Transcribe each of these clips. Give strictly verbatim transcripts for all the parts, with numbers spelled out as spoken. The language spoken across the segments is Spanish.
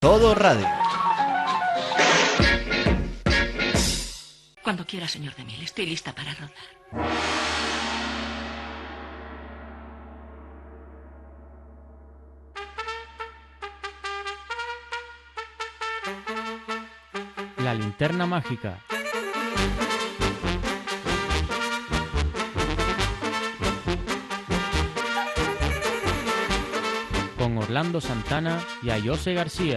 Todo Radio. Cuando quiera, señor de Mil, estoy lista para rodar. La linterna mágica. Con Orlando Santana y Ayose García.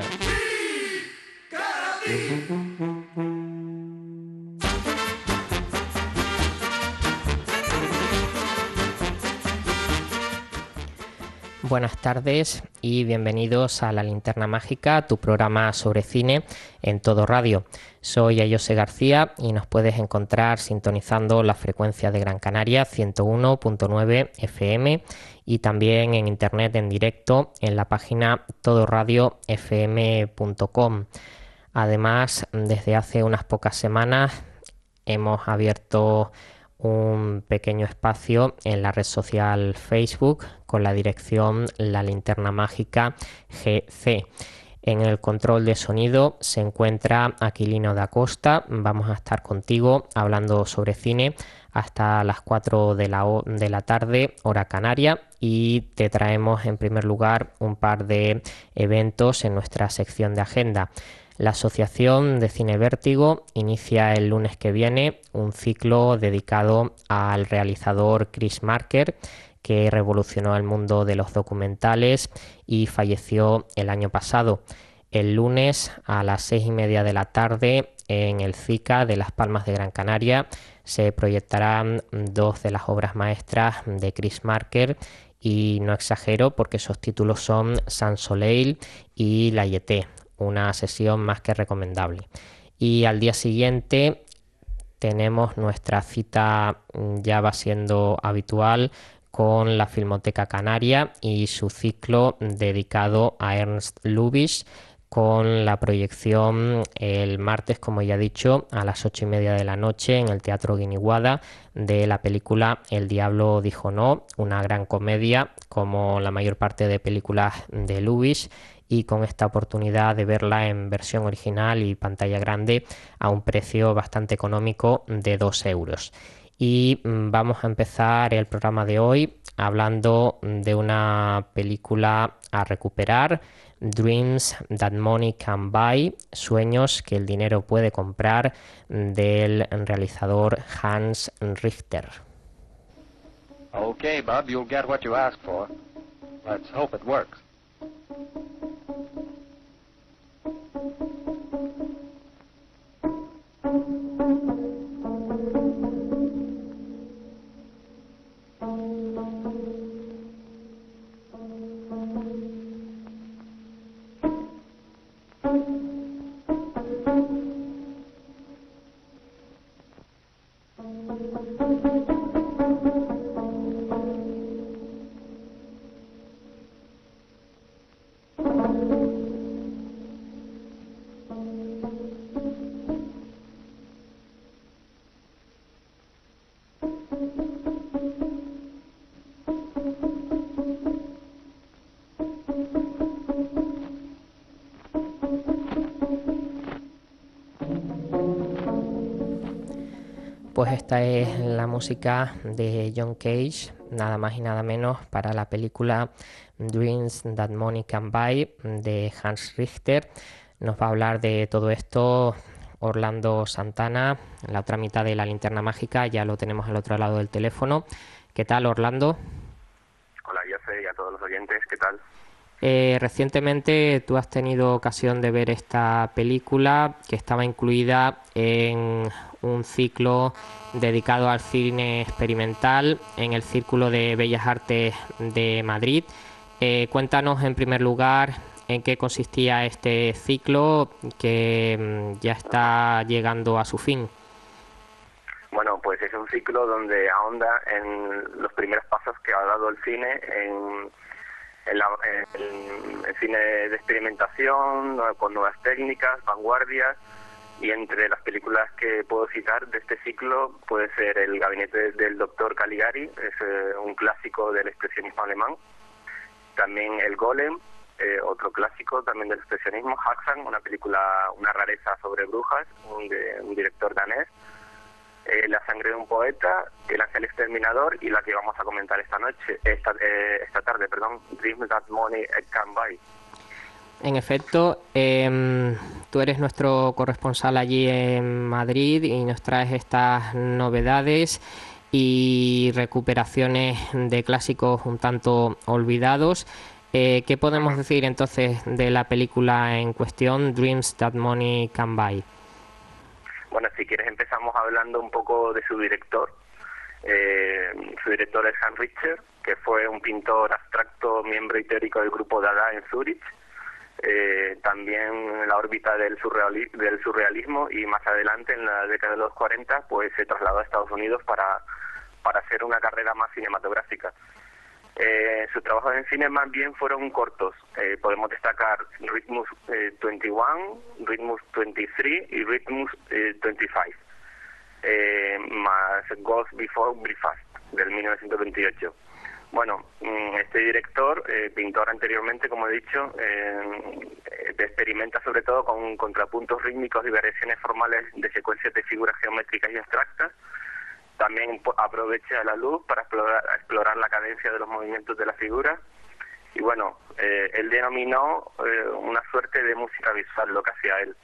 Buenas tardes y bienvenidos a La Linterna Mágica, tu programa sobre cine en Todo Radio. Soy Ayose García y nos puedes encontrar sintonizando la frecuencia de Gran Canaria ciento uno punto nueve F M y también en internet en directo en la página todo radio f m punto com. Además, desde hace unas pocas semanas hemos abierto un pequeño espacio en la red social Facebook con la dirección La Linterna Mágica G C. En el control de sonido se encuentra Aquilino da Costa. Vamos a estar contigo hablando sobre cine hasta las cuatro de la, de la tarde, hora canaria, y te traemos en primer lugar un par de eventos en nuestra sección de agenda. La Asociación de Cine Vértigo inicia el lunes que viene un ciclo dedicado al realizador Chris Marker, que revolucionó el mundo de los documentales y falleció el año pasado. El lunes a las seis y media de la tarde en el C I C A de Las Palmas de Gran Canaria se proyectarán dos de las obras maestras de Chris Marker, y no exagero porque esos títulos son Sans Soleil y La Jetée, una sesión más que recomendable. Y al día siguiente tenemos nuestra cita, ya va siendo habitual, con la Filmoteca Canaria y su ciclo dedicado a Ernst Lubitsch, con la proyección el martes, como ya he dicho, a las ocho y media de la noche en el Teatro Guiniguada de la película El Diablo dijo no, una gran comedia como la mayor parte de películas de Lubitsch, y con esta oportunidad de verla en versión original y pantalla grande a un precio bastante económico de dos euros. Y vamos a empezar el programa de hoy hablando de una película a recuperar, Dreams That Money Can Buy, Sueños que el dinero puede comprar, del realizador Hans Richter. Okay, Bub, you'll get what you ask for. Let's hope it works. Pues esta es la música de John Cage, nada más y nada menos, para la película Dreams That Money Can Buy de Hans Richter. Nos va a hablar de todo esto Orlando Santana, la otra mitad de La Linterna Mágica. Ya lo tenemos al otro lado del teléfono. ¿Qué tal, Orlando? Hola, Jose, y a todos los oyentes, ¿qué tal? Eh, recientemente tú has tenido ocasión de ver esta película que estaba incluida en un ciclo dedicado al cine experimental en el Círculo de Bellas Artes de Madrid. Eh, cuéntanos en primer lugar en qué consistía este ciclo que mm, ya está llegando a su fin. Bueno, pues es un ciclo donde ahonda en los primeros pasos que ha dado el cine en El, el, el cine de experimentación, con nuevas técnicas, vanguardias, y entre las películas que puedo citar de este ciclo puede ser El gabinete del doctor Caligari, es eh, un clásico del expresionismo alemán, también El Golem, eh, otro clásico también del expresionismo, Haxan, una película, una rareza sobre brujas, un, de, un director danés, eh, La sangre de un poeta, El ángel exterminador y la que vamos a comentar esta noche, esta, eh, esta tarde, perdón, Dreams That Money Can Buy. En efecto, eh, tú eres nuestro corresponsal allí en Madrid y nos traes estas novedades y recuperaciones de clásicos un tanto olvidados. Eh, ¿Qué podemos decir entonces de la película en cuestión, Dreams That Money Can Buy? Bueno, si quieres empezamos hablando un poco de su director. Eh, su director es Hans Richter, que fue un pintor abstracto, miembro y teórico del grupo Dada en Zúrich. Eh, también en la órbita del, surreali del surrealismo, y más adelante, en la década de los cuarenta, pues se trasladó a Estados Unidos para, para hacer una carrera más cinematográfica. Eh, sus trabajos en cine más bien fueron cortos. Eh, podemos destacar Rhythmus eh, veintiuno, Rhythmus veintitrés y Rhythmus eh, veinticinco, eh, más Ghost Before Belfast del mil novecientos veintiocho. Bueno, este director, eh, pintor anteriormente, como he dicho, eh, experimenta sobre todo con contrapuntos rítmicos y variaciones formales de secuencias de figuras geométricas y abstractas. También aprovecha la luz para explorar, explorar la cadencia de los movimientos de la figura. Y bueno, eh, él denominó eh, una suerte de música visual lo que hacía él.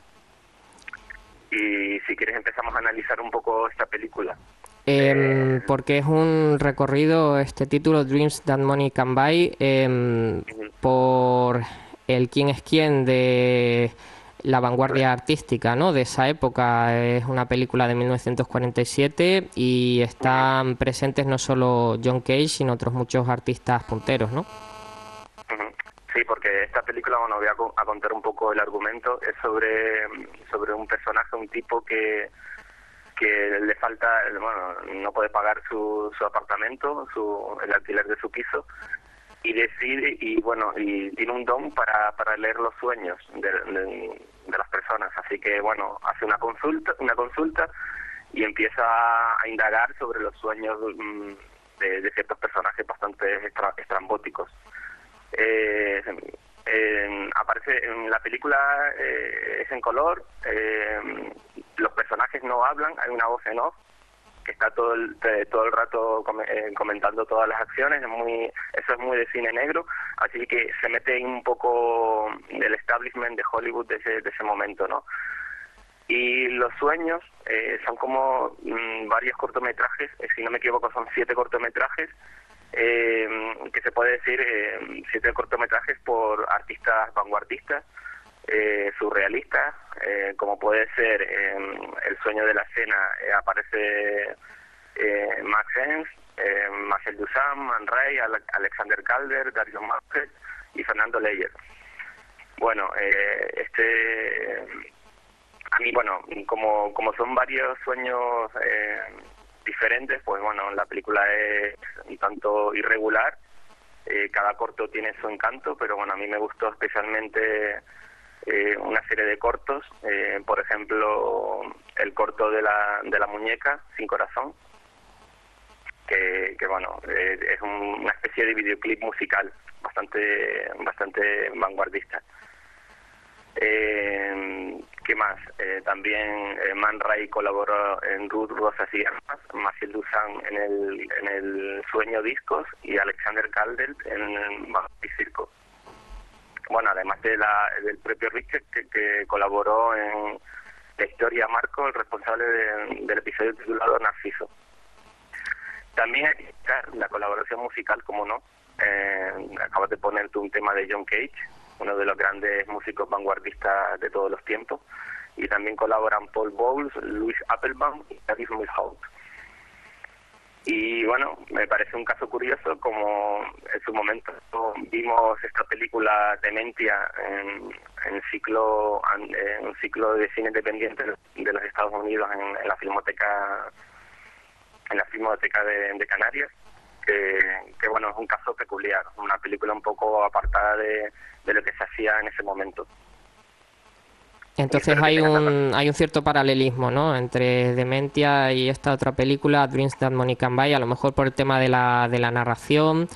Y si quieres empezamos a analizar un poco esta película. Eh, porque es un recorrido, este título, Dreams That Money Can Buy, eh, por el quién es quién de la vanguardia artística, ¿no?, de esa época. Es una película de mil novecientos cuarenta y siete y están presentes no solo John Cage, sino otros muchos artistas punteros, ¿no? Sí, porque esta película, bueno, voy a, co a contar un poco el argumento. Es sobre, sobre un personaje, un tipo que que le falta, bueno, no puede pagar su, su apartamento, su, el alquiler de su piso, y decide, y bueno, y tiene un don para, para leer los sueños de, de, de las personas. Así que, bueno, hace una consulta, una consulta y empieza a indagar sobre los sueños de, de ciertos personajes bastante estra, estrambóticos. Eh, Eh, aparece en la película, eh, es en color, eh, los personajes no hablan, hay una voz en off que está todo el, de, todo el rato com eh, comentando todas las acciones. Es muy, eso es muy de cine negro, así que se mete un poco del establishment de Hollywood de ese, de ese momento, ¿no? Y los sueños eh, son como mmm, varios cortometrajes, eh, si no me equivoco son siete cortometrajes, Eh, que se puede decir eh, siete cortometrajes por artistas vanguardistas, eh, surrealistas, eh, como puede ser eh, El sueño de la cena, eh, aparece eh, Max Ernst, eh, Marcel Duchamp, Man Ray, Ale Alexander Calder, Dario Marquez y Fernando Leyer. Bueno, eh, este a mí, bueno, como, como son varios sueños eh, diferentes, pues bueno, la película es un tanto irregular, eh, cada corto tiene su encanto, pero bueno, a mí me gustó especialmente eh, una serie de cortos, eh, por ejemplo, el corto de la, de la muñeca, Sin corazón, que, que bueno, eh, es un, una especie de videoclip musical bastante, bastante vanguardista. Eh, ¿Qué más? Eh, también eh, Man Ray colaboró en Ruth, Rosas y Armas, Marcel Duchamp en el, en el Sueño Discos y Alexander Calder en Bajo y Circo. Bueno, además de la, del propio Richard, que, que colaboró en La historia Marco, el responsable de, del episodio titulado Narciso. También hay que destacar la colaboración musical, como no. Eh, acabas de poner tú un tema de John Cage, uno de los grandes músicos vanguardistas de todos los tiempos, y también colaboran Paul Bowles, Louis Applebaum y David Milhaud. Y bueno, me parece un caso curioso como en su momento vimos esta película Dementia en, en ciclo en un ciclo de cine independiente de los Estados Unidos en, en la filmoteca en la filmoteca de, de Canarias, que, que bueno, es un caso peculiar, una película un poco apartada de, de lo que se hacía en ese momento. Entonces hay un hay un cierto paralelismo, ¿no?, entre Dementia y esta otra película, Dreams That Money Can Buy, a lo mejor por el tema de la de la narración,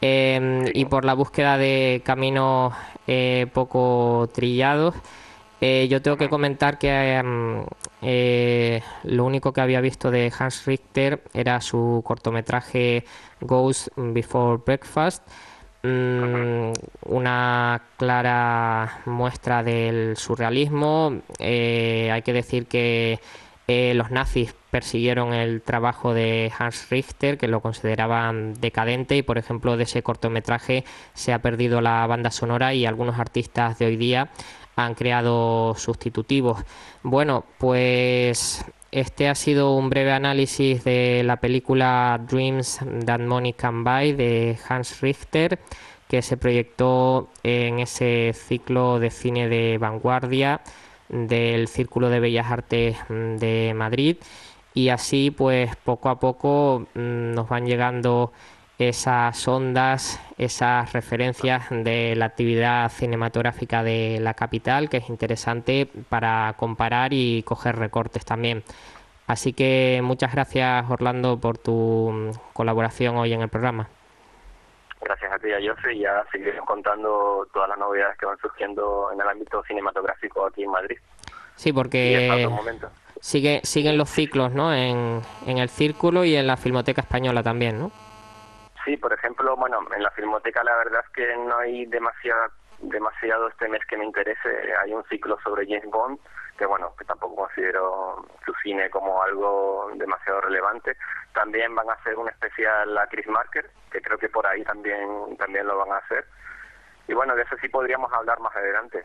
eh, Sí. y por la búsqueda de caminos eh, poco trillados. Eh, yo tengo que comentar que mm, eh, lo único que había visto de Hans Richter era su cortometraje Ghost Before Breakfast, mm, una clara muestra del surrealismo. Eh, hay que decir que eh, los nazis persiguieron el trabajo de Hans Richter, que lo consideraban decadente, y por ejemplo de ese cortometraje se ha perdido la banda sonora y algunos artistas de hoy día han creado sustitutivos. Bueno, pues este ha sido un breve análisis de la película Dreams That Money Can Buy de Hans Richter, que se proyectó en ese ciclo de cine de vanguardia del Círculo de Bellas Artes de Madrid, y así pues poco a poco nos van llegando esas ondas, esas referencias de la actividad cinematográfica de la capital, que es interesante para comparar y coger recortes también. Así que muchas gracias, Orlando, por tu colaboración hoy en el programa. Gracias a ti, a Jose, y ya seguiremos contando todas las novedades que van surgiendo en el ámbito cinematográfico aquí en Madrid. Sí, porque sigue, siguen los ciclos, ¿no? En, en el Círculo y en la Filmoteca Española también, ¿no? Sí, por ejemplo, bueno, en la Filmoteca la verdad es que no hay demasiada, demasiado este mes que me interese. Hay un ciclo sobre James Bond, que bueno, que tampoco considero su cine como algo demasiado relevante. También van a hacer un especial a Chris Marker, que creo que por ahí también, también lo van a hacer. Y bueno, de eso sí podríamos hablar más adelante.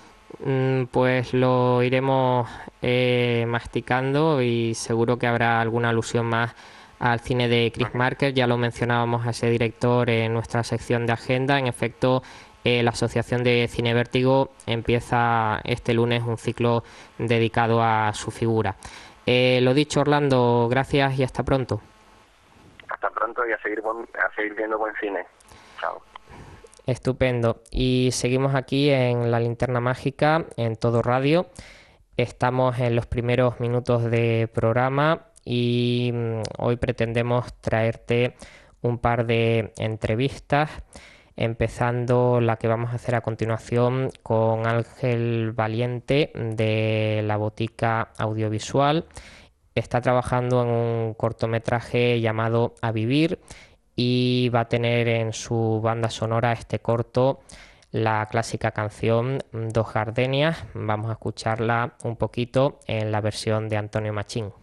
Pues lo iremos eh, masticando, y seguro que habrá alguna alusión más al cine de Chris Marker. Ya lo mencionábamos a ese director en nuestra sección de agenda. En efecto, eh, la Asociación de Cine Vértigo empieza este lunes un ciclo dedicado a su figura. Eh, lo dicho, Orlando, gracias y hasta pronto. Hasta pronto y a seguir, buen, a seguir viendo buen cine. Chao. Estupendo. Y seguimos aquí en La Linterna Mágica, en Todo Radio. Estamos en los primeros minutos de programa y hoy pretendemos traerte un par de entrevistas, empezando la que vamos a hacer a continuación con Ángel Valiente de La Botica Audiovisual. Está trabajando en un cortometraje llamado A Vivir y va a tener en su banda sonora este corto la clásica canción Dos Gardenias. Vamos a escucharla un poquito en la versión de Antonio Machín.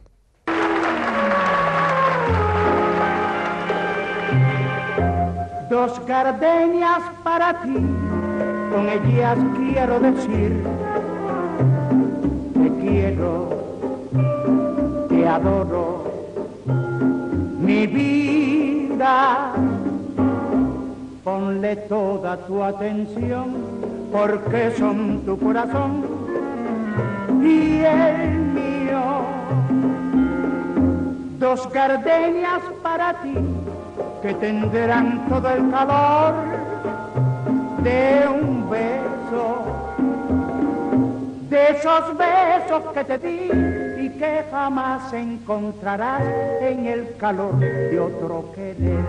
Dos gardenias para ti, con ellas quiero decir, te quiero, te adoro, mi vida. Ponle toda tu atención, porque son tu corazón y el mío. Dos gardenias para ti, que tendrán todo el calor de un beso, de esos besos que te di y que jamás encontrarás en el calor de otro querer.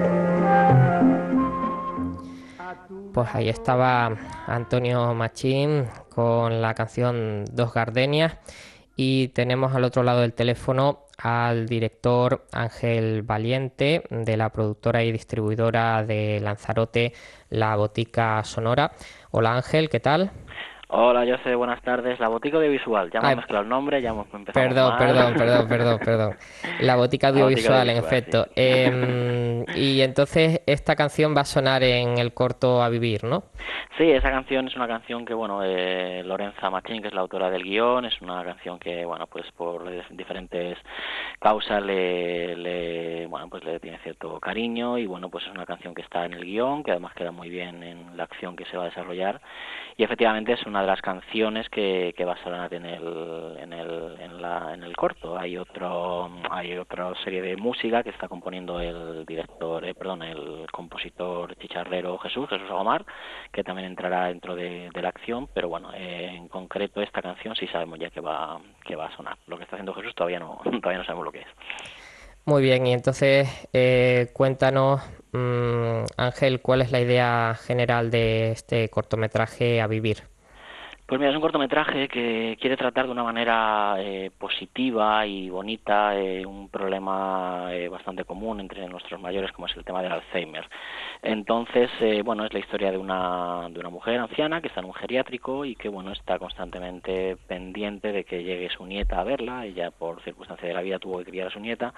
Pues ahí estaba Antonio Machín con la canción Dos Gardenias, y tenemos al otro lado del teléfono al director Ángel Valiente de la productora y distribuidora de Lanzarote, La Botica Sonora. Hola Ángel, ¿qué tal? Hola, José, buenas tardes. La Botica Audiovisual, ya hemos Ay, mezclado el nombre, ya hemos empezado Perdón, mal. perdón, perdón, perdón, perdón. La Botica Audiovisual, en efecto. Sí. Eh, y entonces esta canción va a sonar en el corto A Vivir, ¿no? Sí, esa canción es una canción que, bueno, eh, Lorenza Machín, que es la autora del guión, es una canción que, bueno, pues por diferentes causas le, le, bueno, pues le tiene cierto cariño, y, bueno, pues es una canción que está en el guión, que además queda muy bien en la acción que se va a desarrollar, y efectivamente es una de las canciones que, que va a sonar en el en el en la en el corto. Hay otro hay otra serie de música que está componiendo el director, eh, perdón, el compositor chicharrero Jesús Jesús Agomar, que también entrará dentro de, de la acción, pero bueno, eh, en concreto esta canción sí sabemos ya que va que va a sonar. Lo que está haciendo Jesús todavía no todavía no sabemos lo que es. Muy bien, y entonces eh, cuéntanos Mm, Ángel, ¿cuál es la idea general de este cortometraje A Vivir? Pues mira, es un cortometraje que quiere tratar de una manera eh, positiva y bonita eh, un problema eh, bastante común entre nuestros mayores, como es el tema del Alzheimer. Entonces, eh, bueno, es la historia de una de una mujer anciana que está en un geriátrico y que, bueno, está constantemente pendiente de que llegue su nieta a verla. Ella, por circunstancia de la vida, tuvo que criar a su nieta.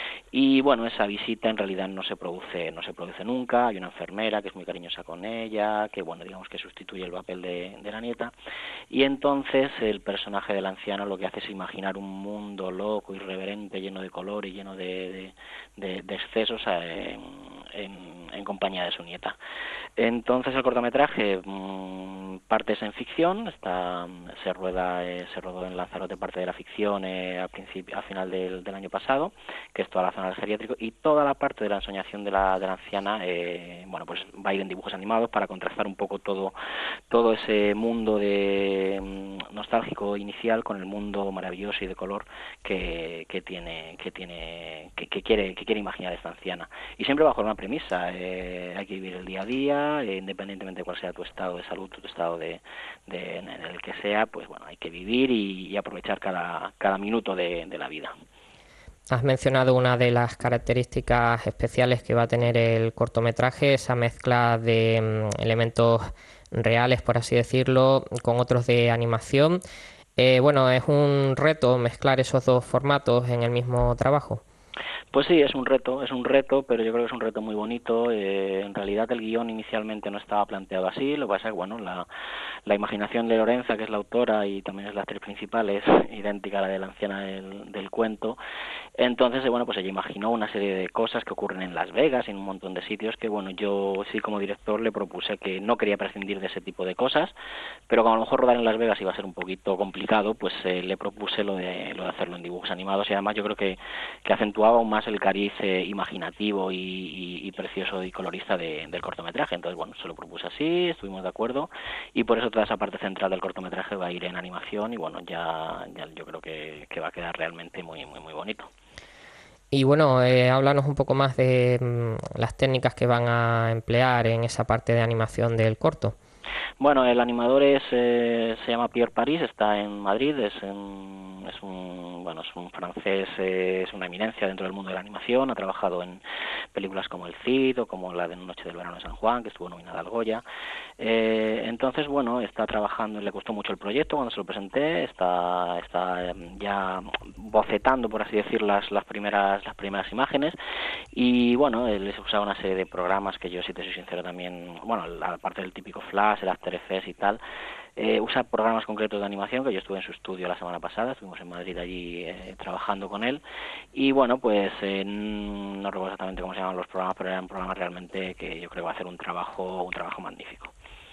Y, bueno, esa visita en realidad no se produce no se produce nunca. Hay una enfermera que es muy cariñosa con ella, que, bueno, digamos que sustituye el papel de, de la nieta. Y entonces el personaje del anciano lo que hace es imaginar un mundo loco, irreverente, lleno de color y lleno de, de, de, de excesos en, en, en compañía de su nieta. Entonces el cortometraje mmm, parte es en ficción, está se rueda eh, se rodó en Lanzarote parte de la ficción eh, a principio a final del, del año pasado, que es toda la zona del geriátrico, y toda la parte de la ensoñación de la de la anciana eh, bueno, pues va a ir en dibujos animados para contrastar un poco todo todo ese mundo de mmm, nostálgico inicial con el mundo maravilloso y de color que, que tiene que tiene que, que quiere que quiere imaginar esta anciana, y siempre bajo una premisa: eh, hay que vivir el día a día, eh, independientemente de cuál sea tu estado de salud, tu estado de, de en el que sea, pues bueno, hay que vivir y, y aprovechar cada cada minuto de, de la vida. Has mencionado una de las características especiales que va a tener el cortometraje, esa mezcla de um, elementos reales, por así decirlo, con otros de animación. Eh, bueno, es un reto mezclar esos dos formatos en el mismo trabajo. Pues sí, es un reto, es un reto, pero yo creo que es un reto muy bonito. Eh, en realidad el guión inicialmente no estaba planteado así, lo que pasa es que, bueno, la, la imaginación de Lorenza, que es la autora y también es la actriz principal, es idéntica a la de la anciana del, del cuento. Entonces, eh, bueno, pues ella imaginó una serie de cosas que ocurren en Las Vegas y en un montón de sitios que, bueno, yo sí como director le propuse que no quería prescindir de ese tipo de cosas, pero como a lo mejor rodar en Las Vegas iba a ser un poquito complicado, pues eh, le propuse lo de, lo de hacerlo en dibujos animados, y además yo creo que, que acentuaba aún más el cariz eh, imaginativo y, y, y precioso y colorista de, del cortometraje. Entonces, bueno, se lo propuse así, estuvimos de acuerdo, y por eso toda esa parte central del cortometraje va a ir en animación, y bueno, ya, ya yo creo que, que va a quedar realmente muy, muy, muy bonito. Y bueno, eh, háblanos un poco más de mm, las técnicas que van a emplear en esa parte de animación del corto. Bueno, el animador es eh, se llama Pierre Paris, está en Madrid, es, en, es un bueno es un francés, eh, es una eminencia dentro del mundo de la animación, ha trabajado en películas como El Cid o como la de Noche del Verano de San Juan, que estuvo nominada al Goya. Eh, entonces, bueno, está trabajando, le costó mucho el proyecto cuando se lo presenté, está está ya bocetando, por así decir, las las primeras las primeras imágenes, y bueno, él les usaba una serie de programas que yo, si te soy sincero, también, bueno, aparte del típico Flash, el After Effects y tal, eh, usa programas concretos de animación, que yo estuve en su estudio la semana pasada, estuvimos en Madrid allí eh, trabajando con él, y bueno, pues eh, no recuerdo exactamente cómo se llaman los programas, pero eran programas realmente que yo creo que va a hacer un trabajo un trabajo magnífico.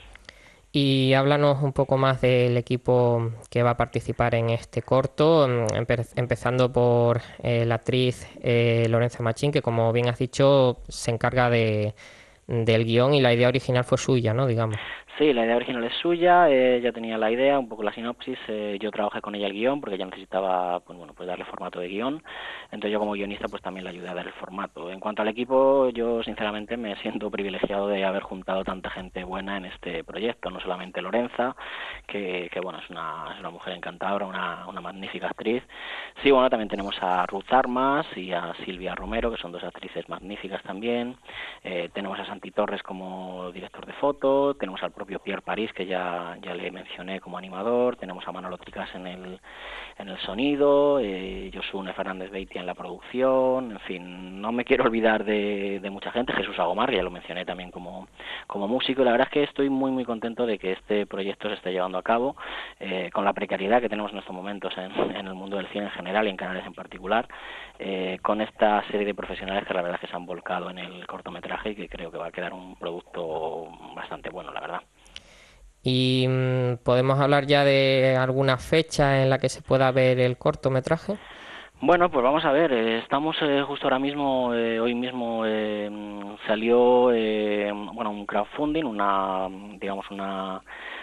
Y háblanos un poco más del equipo que va a participar en este corto, empe- empezando por eh, la actriz eh, Lorenza Machín, que como bien has dicho se encarga de, del guión, y la idea original fue suya, ¿no? Digamos. Sí, la idea original es suya, eh, ella tenía la idea, un poco la sinopsis, eh, yo trabajé con ella el guión porque ella necesitaba, pues bueno, pues darle formato de guión, entonces yo como guionista pues también le ayudé a dar el formato. En cuanto al equipo, yo sinceramente me siento privilegiado de haber juntado tanta gente buena en este proyecto, no solamente Lorenza, que, que bueno, es una, es una mujer encantadora, una, una magnífica actriz. Sí, bueno, también tenemos a Ruth Armas y a Silvia Romero, que son dos actrices magníficas también, eh, tenemos a Santi Torres como director de foto, tenemos al propio Pierre Paris, que ya ya le mencioné como animador, tenemos a Manolo Tricas en el en el sonido, eh, Josune Fernández Beitia en la producción, en fin, no me quiero olvidar de, de mucha gente, Jesús Agomar, ya lo mencioné también como como músico, y la verdad es que estoy muy muy contento de que este proyecto se esté llevando a cabo, eh, con la precariedad que tenemos en estos momentos en, en el mundo del cine en general y en Canarias en particular, eh, con esta serie de profesionales que la verdad es que se han volcado en el cortometraje y que creo que va a quedar un producto bastante bueno, la verdad. ¿Y mmm, podemos hablar ya de alguna fecha en la que se pueda ver el cortometraje? Bueno, pues vamos a ver, eh, estamos eh, justo ahora mismo, eh, hoy mismo eh, salió eh, bueno un crowdfunding, una digamos una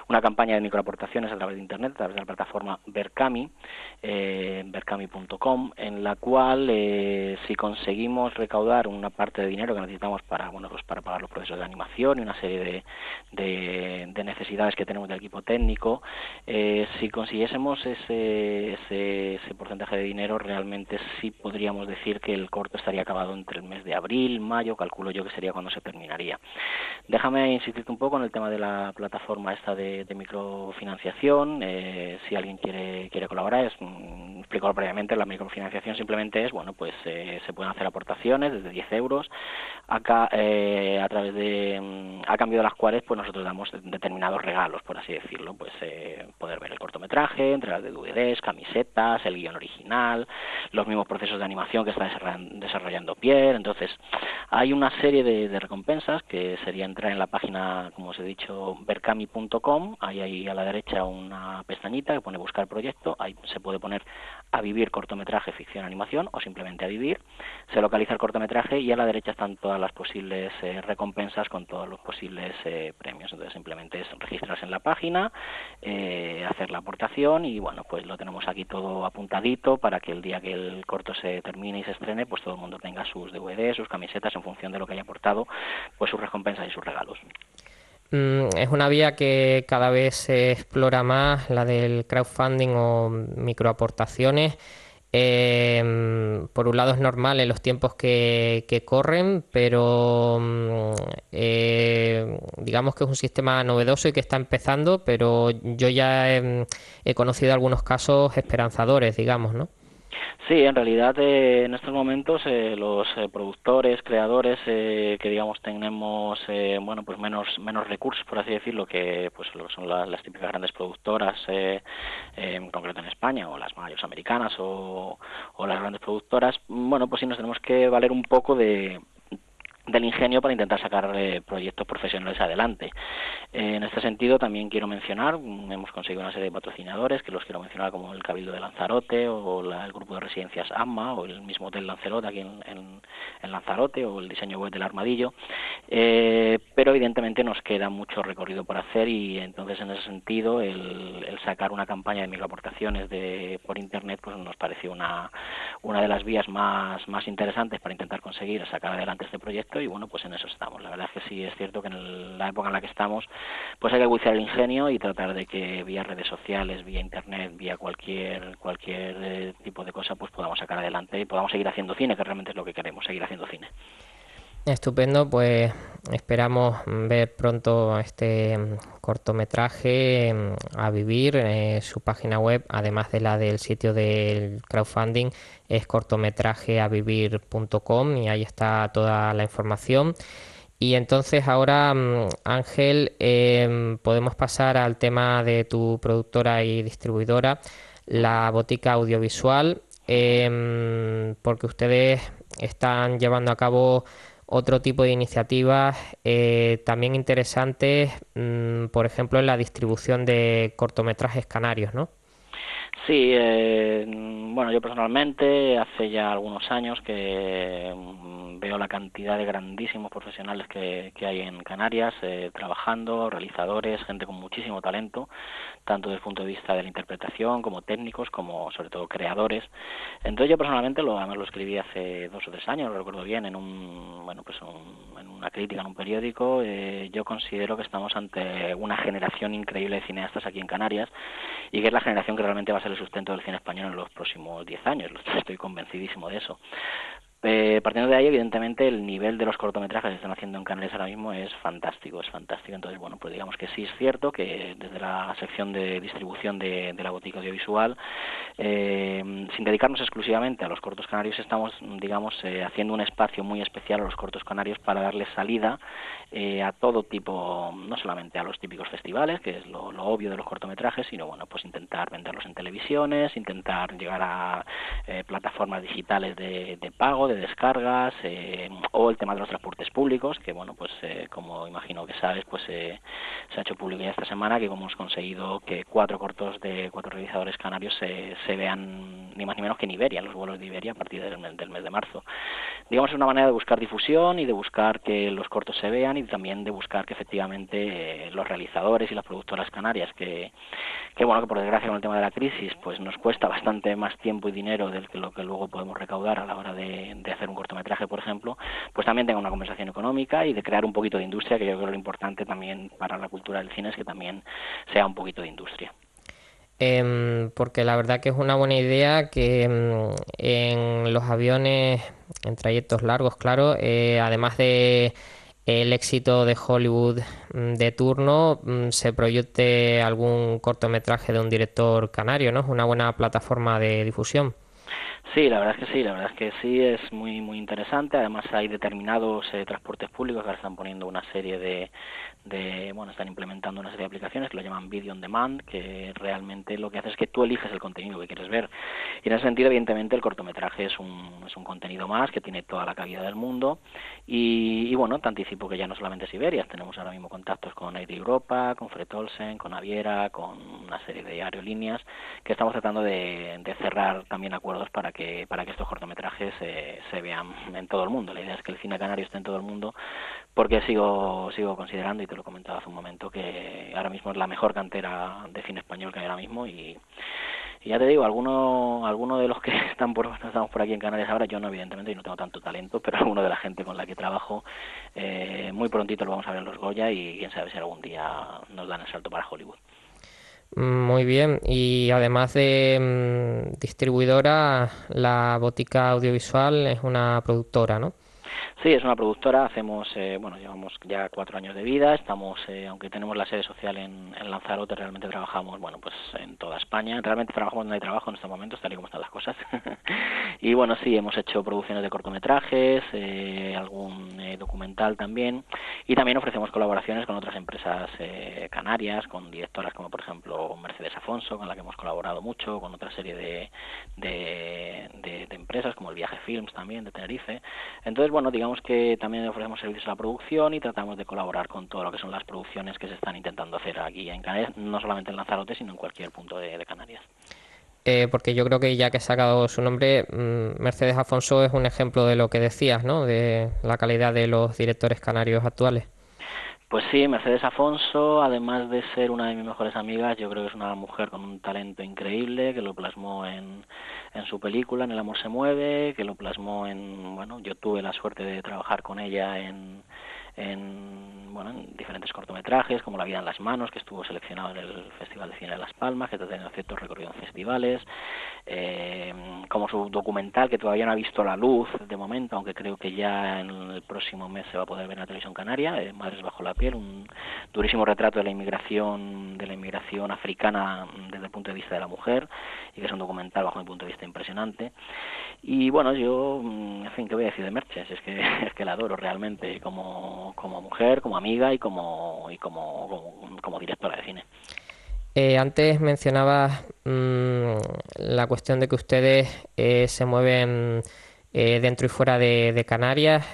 una campaña de microaportaciones a través de Internet, a través de la plataforma Berkami, eh, berkami punto com, en la cual eh, si conseguimos recaudar una parte de dinero que necesitamos para, bueno, pues para pagar los procesos de animación y una serie de, de, de necesidades que tenemos del equipo técnico, eh, si consiguiésemos ese, ese, ese porcentaje de dinero, realmente sí podríamos decir que el corto estaría acabado entre el mes de abril, mayo, calculo yo que sería cuando se terminaría. Déjame insistirte un poco en el tema de la plataforma esta de, de microfinanciación. Eh, si alguien quiere quiere colaborar, es, mm, explico previamente, la microfinanciación simplemente es, bueno, pues eh, se pueden hacer aportaciones desde diez euros, acá eh, a través de, mm, a cambio de las cuales pues nosotros damos determinados regalos, por así decirlo, pues eh, poder ver el cortometraje, entregas de D V Ds, camisetas, el guión original, los mismos procesos de animación que está desarrollando Pierre. Entonces hay una serie de, de recompensas que sería entrar en la página, como os he dicho, berkami punto com. Ahí hay a la derecha una pestañita que pone buscar proyecto. Ahí se puede poner a vivir cortometraje, ficción, animación, o simplemente a vivir. Se localiza el cortometraje y a la derecha están todas las posibles eh, recompensas con todos los posibles eh, premios. Entonces simplemente es registrarse en la página, eh, hacer la aportación y bueno, pues lo tenemos aquí todo apuntadito para que el día que el corto se termine y se estrene, pues todo el mundo tenga sus D V Ds, sus camisetas en función de lo que haya aportado, pues sus recompensas y sus regalos. Mm, es una vía que cada vez se explora más, la del crowdfunding o microaportaciones. Eh, por un lado es normal en los tiempos que, que corren, pero mm, eh, digamos que es un sistema novedoso y que está empezando, pero yo ya he, he conocido algunos casos esperanzadores, digamos, ¿no? Sí, en realidad eh, en estos momentos eh, los eh, productores, creadores eh, que digamos tenemos eh, bueno pues menos menos recursos, por así decirlo, que pues lo son las, las típicas grandes productoras eh, eh, en concreto en España, o las mayores americanas o, o las grandes productoras, bueno, pues sí nos tenemos que valer un poco de del ingenio para intentar sacar eh, proyectos profesionales adelante. Eh, en este sentido también quiero mencionar, hemos conseguido una serie de patrocinadores que los quiero mencionar, como el Cabildo de Lanzarote o la, el grupo de residencias A M A o el mismo Hotel Lanzarote aquí en, en, en Lanzarote, o el diseño web del Armadillo, eh, pero evidentemente nos queda mucho recorrido por hacer y entonces en ese sentido el, el sacar una campaña de microaportaciones de, por internet pues nos pareció una, una de las vías más, más interesantes para intentar conseguir sacar adelante este proyecto. Y bueno, pues en eso estamos. La verdad es que sí es cierto que en el, la época en la que estamos, pues hay que agudizar el ingenio y tratar de que vía redes sociales, vía internet, vía cualquier cualquier eh, tipo de cosa, pues podamos sacar adelante y podamos seguir haciendo cine, que realmente es lo que queremos, seguir haciendo cine. Estupendo, pues esperamos ver pronto este cortometraje a vivir. Eh, su página web, además de la del sitio del crowdfunding, es cortometraje a vivir punto com y ahí está toda la información. Y entonces ahora, Ángel, eh, podemos pasar al tema de tu productora y distribuidora, La Botica Audiovisual, eh, porque ustedes están llevando a cabo otro tipo de iniciativas eh, también interesantes, mmm, por ejemplo, en la distribución de cortometrajes canarios, ¿no? Sí, eh, bueno, yo personalmente hace ya algunos años que veo la cantidad de grandísimos profesionales que, que hay en Canarias, eh, trabajando, realizadores, gente con muchísimo talento, tanto desde el punto de vista de la interpretación como técnicos, como sobre todo creadores. Entonces yo personalmente lo, además lo escribí hace dos o tres años, lo recuerdo bien, en un bueno pues un, en una crítica en un periódico. Eh, yo considero que estamos ante una generación increíble de cineastas aquí en Canarias y que es la generación que realmente va a ser el sustento del cine español en los próximos diez años. Estoy convencidísimo de eso. Eh, partiendo de ahí, evidentemente, el nivel de los cortometrajes que se están haciendo en Canarias ahora mismo es fantástico, es fantástico. Entonces, bueno, pues digamos que sí es cierto que desde la sección de distribución de, de la Botica Audiovisual, eh, sin dedicarnos exclusivamente a los cortos canarios, estamos, digamos, eh, haciendo un espacio muy especial a los cortos canarios para darles salida eh, a todo tipo, no solamente a los típicos festivales, que es lo, lo obvio de los cortometrajes, sino, bueno, pues intentar venderlos en televisiones, intentar llegar a eh, plataformas digitales de, de pago, de descargas, eh, o el tema de los transportes públicos, que bueno, pues eh, como imagino que sabes, pues eh, se ha hecho público ya esta semana que hemos conseguido que cuatro cortos de cuatro realizadores canarios se, se vean ni más ni menos que en Iberia, los vuelos de Iberia a partir del mes, del mes de marzo. Digamos, es una manera de buscar difusión y de buscar que los cortos se vean y también de buscar que efectivamente eh, los realizadores y las productoras canarias, que, que bueno, que por desgracia con el tema de la crisis pues nos cuesta bastante más tiempo y dinero del que lo que luego podemos recaudar a la hora de, de hacer un cortometraje, por ejemplo, pues también tenga una compensación económica y de crear un poquito de industria, que yo creo que lo importante también para la cultura del cine es que también sea un poquito de industria. Eh, porque la verdad que es una buena idea que eh, en los aviones, en trayectos largos, claro, eh, además de el éxito de Hollywood de turno, se proyecte algún cortometraje de un director canario, ¿no? Es una buena plataforma de difusión. Sí, la verdad es que sí, la verdad es que sí, es muy muy interesante. Además hay determinados eh, transportes públicos que ahora están poniendo una serie de, de, bueno, están implementando una serie de aplicaciones que lo llaman Video on Demand, que realmente lo que hace es que tú eliges el contenido que quieres ver. Y en ese sentido, evidentemente, el cortometraje es un, es un contenido más que tiene toda la cabida del mundo. Y, y bueno, te anticipo que ya no solamente es Iberia, tenemos ahora mismo contactos con Air Europa, con Fred Olsen, con Naviera, con una serie de aerolíneas que estamos tratando de, de cerrar también acuerdos para que para que estos cortometrajes eh, se vean en todo el mundo. La idea es que el cine canario esté en todo el mundo, porque sigo sigo considerando, y te lo comentaba hace un momento, que ahora mismo es la mejor cantera de cine español que hay ahora mismo, y, y ya te digo, alguno alguno de los que están por estamos por aquí en Canarias ahora, yo no, evidentemente, y no tengo tanto talento, pero alguno de la gente con la que trabajo, eh, muy prontito lo vamos a ver en los Goya, y quién sabe si algún día nos dan el salto para Hollywood. Muy bien, y además de mmm, distribuidora, la Botica Audiovisual es una productora, ¿no? Sí, es una productora, hacemos, eh, bueno, llevamos ya cuatro años de vida, estamos, eh, aunque tenemos la sede social en, en Lanzarote, realmente trabajamos, bueno, pues en toda España, realmente trabajamos donde hay trabajo en estos momentos, tal y como están las cosas. Y bueno, sí, hemos hecho producciones de cortometrajes, eh, algún eh, documental también, y también ofrecemos colaboraciones con otras empresas eh, canarias, con directoras como por ejemplo Mercedes Afonso, con la que hemos colaborado mucho, con otra serie de, de, de, de empresas como el Viaje Films también, de Tenerife. Entonces, bueno, digamos que también ofrecemos servicios a la producción y tratamos de colaborar con todo lo que son las producciones que se están intentando hacer aquí en Canarias, no solamente en Lanzarote, sino en cualquier punto de, de Canarias. Eh, porque yo creo que ya que he sacado su nombre, mmm, Mercedes Afonso es un ejemplo de lo que decías, ¿no? De la calidad de los directores canarios actuales. Pues sí, Mercedes Afonso, además de ser una de mis mejores amigas, yo creo que es una mujer con un talento increíble, que lo plasmó en, en su película, en El amor se mueve, que lo plasmó en, bueno, yo tuve la suerte de trabajar con ella en, en, bueno, en diferentes cortometrajes, como La vida en las manos, que estuvo seleccionado en el Festival de Cine de Las Palmas, que ha tenido ciertos recorridos en festivales, eh, como su documental, que todavía no ha visto la luz de momento, aunque creo que ya en el próximo mes se va a poder ver en la televisión canaria, eh, Madres bajo la piel, un durísimo retrato de la inmigración de la inmigración africana desde el punto de vista de la mujer, y que es un documental bajo mi punto de vista impresionante. Y bueno, yo, en fin, ¿qué voy a decir de Merches? Es que es que la adoro realmente como, como mujer, como amiga y como y como, como, como directora de cine. Eh, antes mencionabas mmm, la cuestión de que ustedes eh, se mueven eh, dentro y fuera de, de Canarias.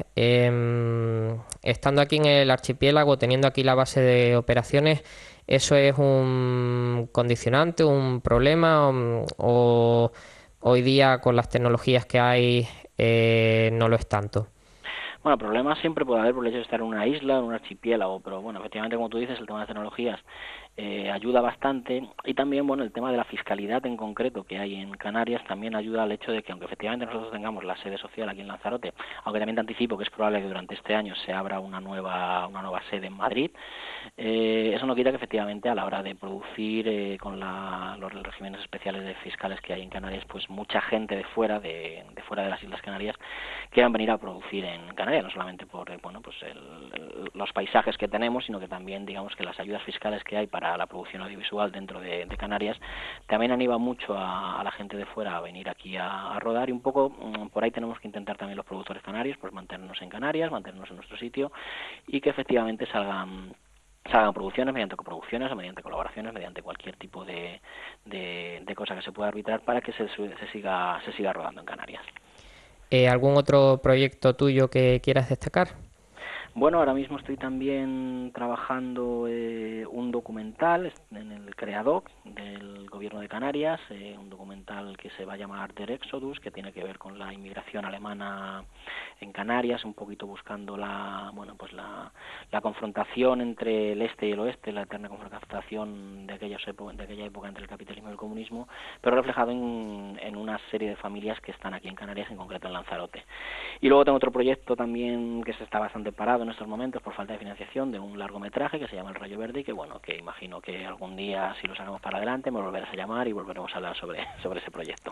Eh, estando aquí en el archipiélago, teniendo aquí la base de operaciones, ¿eso es un condicionante, un problema o, o hoy día con las tecnologías que hay eh, no lo es tanto? Bueno, problemas siempre puede haber por el hecho de estar en una isla, en un archipiélago, pero bueno, efectivamente, como tú dices, el tema de las tecnologías eh, ayuda bastante, y también, bueno, el tema de la fiscalidad en concreto que hay en Canarias también ayuda al hecho de que, aunque efectivamente nosotros tengamos la sede social aquí en Lanzarote, aunque también te anticipo que es probable que durante este año se abra una nueva una nueva sede en Madrid, eh, eso no quita que efectivamente a la hora de producir eh, con la, los regímenes especiales de fiscales que hay en Canarias, pues mucha gente de fuera de, de fuera de las Islas Canarias quieran venir a producir en Canarias, no solamente por eh, bueno pues el, el, los paisajes que tenemos, sino que también digamos que las ayudas fiscales que hay para la producción audiovisual dentro de, de Canarias también anima mucho a, a la gente de fuera a venir aquí a, a rodar, y un poco um, por ahí tenemos que intentar también los productores canarios pues mantenernos en Canarias, mantenernos en nuestro sitio, y que efectivamente salgan salgan producciones mediante coproducciones o mediante colaboraciones, mediante cualquier tipo de, de, de cosa que se pueda arbitrar para que se, se siga se siga rodando en Canarias. Eh, ¿algún otro proyecto tuyo que quieras destacar? Bueno, ahora mismo estoy también trabajando eh, un documental en el CREADOC del Gobierno de Canarias, eh, un documental que se va a llamar Der Exodus, que tiene que ver con la inmigración alemana en Canarias, un poquito buscando la, bueno, pues la, la confrontación entre el este y el oeste, la eterna confrontación de, aquellas épo- de aquella época entre el capitalismo y el comunismo, pero reflejado en, en una serie de familias que están aquí en Canarias, en concreto en Lanzarote. Y luego tengo otro proyecto también que se está bastante parado en estos momentos por falta de financiación, de un largometraje que se llama El Rayo Verde, y que bueno, que imagino que algún día, si lo sacamos para adelante, me volverás a llamar y volveremos a hablar sobre, sobre ese proyecto.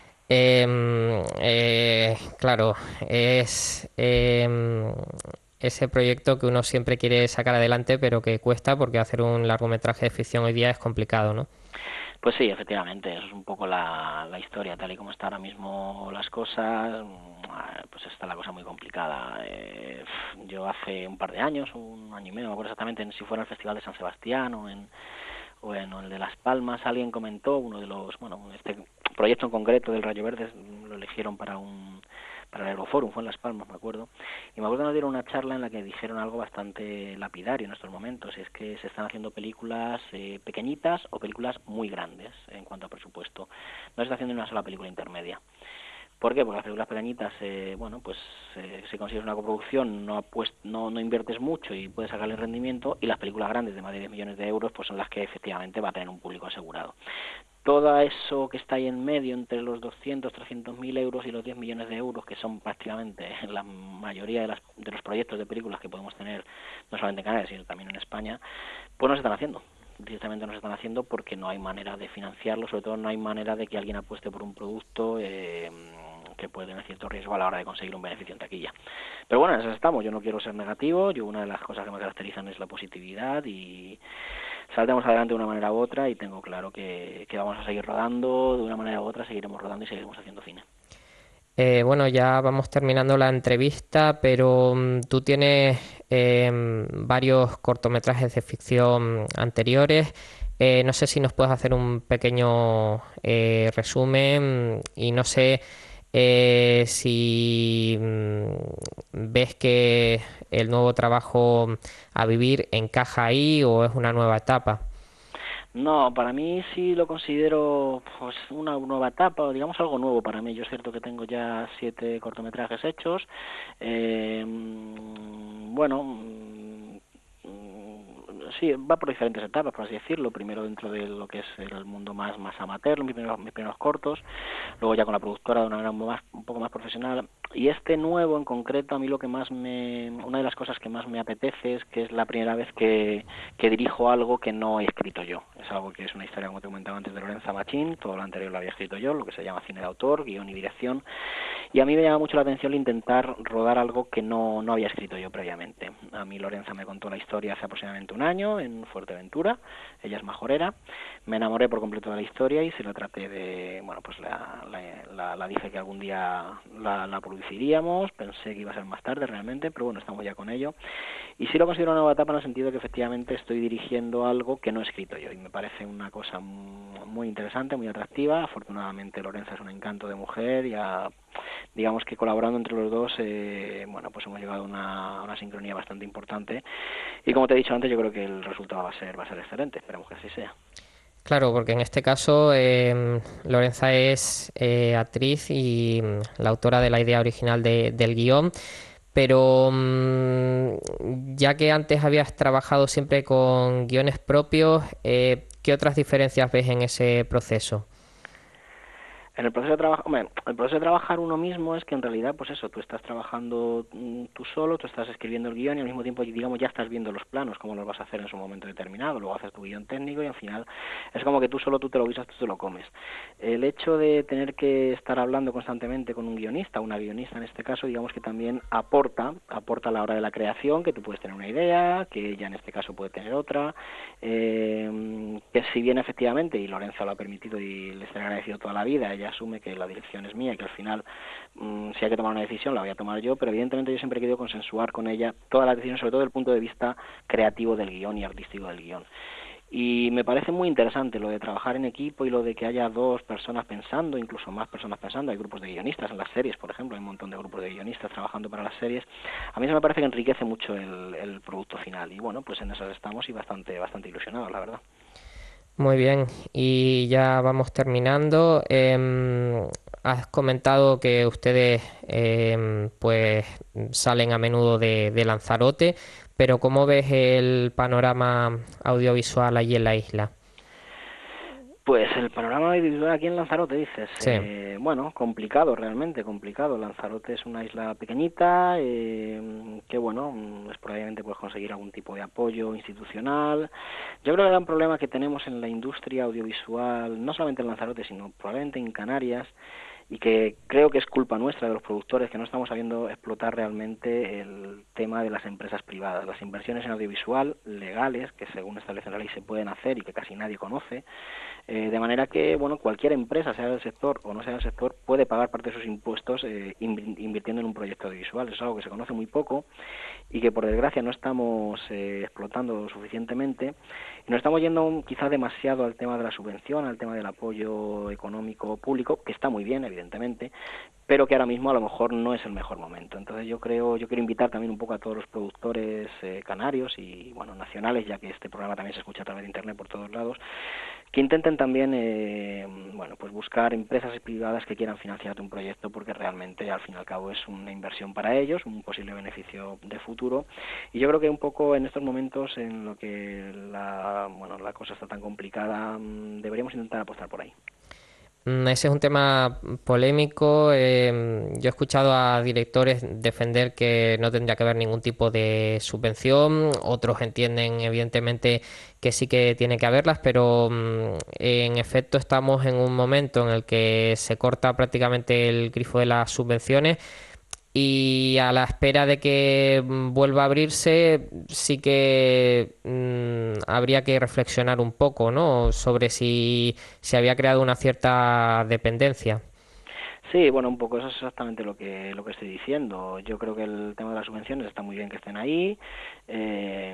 Eh, eh, claro, es eh, ese proyecto que uno siempre quiere sacar adelante, pero que cuesta, porque hacer un largometraje de ficción hoy día es complicado, ¿no? Pues sí, efectivamente, eso es un poco la, la historia, tal y como están ahora mismo las cosas, pues está la cosa muy complicada. Eh, yo hace un par de años, un año y medio, no me acuerdo exactamente, en si fuera el Festival de San Sebastián o en, o en el de Las Palmas, alguien comentó, uno de los, bueno, este proyecto en concreto del Rayo Verde lo eligieron para un para el Aeroforum, fue en Las Palmas, me acuerdo, y me acuerdo que nos dieron una charla en la que dijeron algo bastante lapidario en estos momentos, y es que se están haciendo películas eh, pequeñitas o películas muy grandes en cuanto a presupuesto. No se está haciendo ni una sola película intermedia. ¿Por qué? Porque las películas pequeñitas, eh, bueno, pues eh, si consigues una coproducción no, pues, no no inviertes mucho y puedes sacarle rendimiento, y las películas grandes de más de diez millones de euros pues son las que efectivamente va a tener un público asegurado. Todo eso que está ahí en medio, entre los doscientos, trescientos mil euros y los diez millones de euros, que son prácticamente la mayoría de, las, de los proyectos de películas que podemos tener, no solamente en Canarias, sino también en España, pues no se están haciendo. Directamente no se están haciendo porque no hay manera de financiarlo, sobre todo no hay manera de que alguien apueste por un producto eh, que puede tener cierto riesgo a la hora de conseguir un beneficio en taquilla. Pero bueno, en eso estamos. Yo no quiero ser negativo, yo una de las cosas que me caracterizan es la positividad y saldremos adelante de una manera u otra, y tengo claro que, que vamos a seguir rodando, de una manera u otra seguiremos rodando y seguiremos haciendo cine. Eh, bueno, ya vamos terminando la entrevista, pero um, tú tienes eh, varios cortometrajes de ficción anteriores. Eh, no sé si nos puedes hacer un pequeño eh, resumen, y no sé eh, si mm, ves que el nuevo trabajo a vivir encaja ahí o es una nueva etapa. No, para mí sí lo considero pues una nueva etapa, o digamos algo nuevo para mí. Yo es cierto que tengo ya siete cortometrajes hechos. Eh, bueno, sí, va por diferentes etapas, por así decirlo. Primero dentro de lo que es el mundo más más amateur, mis primeros, mis primeros cortos, luego ya con la productora de una manera más, un poco más profesional. Y este nuevo en concreto, a mí lo que más me, una de las cosas que más me apetece es que es la primera vez que, que dirijo algo que no he escrito yo. Es algo que es una historia, como te comentaba antes, de Lorenza Machín. Todo lo anterior lo había escrito yo, lo que se llama cine de autor, guión y dirección. Y a mí me llama mucho la atención intentar rodar algo que no, no había escrito yo previamente. A mí Lorenza me contó la historia hace aproximadamente un año en Fuerteventura. Ella es majorera. Me enamoré por completo de la historia y se lo traté de, bueno, pues la, la, la, la dije que algún día la, la produciríamos. Pensé que iba a ser más tarde realmente, pero bueno, estamos ya con ello. Y sí lo considero una nueva etapa en el sentido de que efectivamente estoy dirigiendo algo que no he escrito yo, y me parece una cosa muy interesante, muy atractiva. Afortunadamente Lorenza es un encanto de mujer, y a, digamos que colaborando entre los dos, eh, bueno, pues hemos llegado a una, una sincronía bastante importante, y como te he dicho antes, yo creo que el resultado va a ser va a ser excelente. Esperemos que así sea. Claro, porque en este caso eh, Lorenza es eh, actriz y mm, la autora de la idea original de, del guión, pero mmm, ya que antes habías trabajado siempre con guiones propios, eh, ¿qué otras diferencias ves en ese proceso? En el proceso de trabajo, bueno, el proceso de trabajar uno mismo es que en realidad, pues eso, tú estás trabajando tú solo, tú estás escribiendo el guión y al mismo tiempo, digamos, ya estás viendo los planos, cómo los vas a hacer en su momento determinado. Luego haces tu guión técnico y al final es como que tú solo tú te lo guisas, tú te lo comes. El hecho de tener que estar hablando constantemente con un guionista, una guionista en este caso, digamos que también aporta, aporta a la hora de la creación, que tú puedes tener una idea, que ella en este caso puede tener otra, eh, que si bien efectivamente, y Lorenzo lo ha permitido y le estaré agradecido toda la vida, ella asume que la dirección es mía y que al final mmm, si hay que tomar una decisión la voy a tomar yo, pero evidentemente yo siempre he querido consensuar con ella todas las decisiones, sobre todo desde el punto de vista creativo del guión y artístico del guión. Y me parece muy interesante lo de trabajar en equipo y lo de que haya dos personas pensando, incluso más personas pensando. Hay grupos de guionistas en las series, por ejemplo, hay un montón de grupos de guionistas trabajando para las series. A mí eso me parece que enriquece mucho el, el producto final y bueno, pues en eso estamos y bastante, bastante ilusionados, la verdad. Muy bien, y ya vamos terminando. Eh, has comentado que ustedes eh, pues salen a menudo de, de Lanzarote, pero ¿cómo ves el panorama audiovisual allí en la isla? Pues el panorama audiovisual aquí en Lanzarote, dices, Sí. eh, bueno, complicado realmente, complicado. Lanzarote es una isla pequeñita, eh, que bueno, esporádicamente puedes conseguir algún tipo de apoyo institucional. Yo creo que el gran problema que tenemos en la industria audiovisual, no solamente en Lanzarote, sino probablemente en Canarias, y que creo que es culpa nuestra de los productores, que no estamos sabiendo explotar realmente el tema de las empresas privadas, las inversiones en audiovisual legales, que según establece la ley se pueden hacer y que casi nadie conoce, eh, de manera que bueno, cualquier empresa, sea del sector o no sea del sector, puede pagar parte de sus impuestos eh, invirtiendo en un proyecto audiovisual. Eso es algo que se conoce muy poco y que por desgracia no estamos eh, explotando suficientemente, y nos estamos yendo quizás demasiado al tema de la subvención, al tema del apoyo económico público, que está muy bien, evidentemente, pero que ahora mismo a lo mejor no es el mejor momento. Entonces yo creo, yo quiero invitar también un poco a todos los productores eh, canarios y bueno, nacionales, ya que este programa también se escucha a través de internet por todos lados, que intenten también eh, bueno, pues buscar empresas privadas que quieran financiar un proyecto, porque realmente al fin y al cabo es una inversión para ellos, un posible beneficio de futuro, y yo creo que un poco en estos momentos en lo que la, bueno, la cosa está tan complicada, deberíamos intentar apostar por ahí. Ese es un tema polémico. Eh, yo he escuchado a directores defender que no tendría que haber ningún tipo de subvención. Otros entienden, evidentemente, que sí que tiene que haberlas, pero mm, en efecto estamos en un momento en el que se corta prácticamente el grifo de las subvenciones. Y a la espera de que vuelva a abrirse, sí que mmm, habría que reflexionar un poco, ¿no? Sobre si se había creado una cierta dependencia. Sí, bueno, un poco eso es exactamente lo que lo que estoy diciendo. Yo creo que el tema de las subvenciones está muy bien que estén ahí, eh,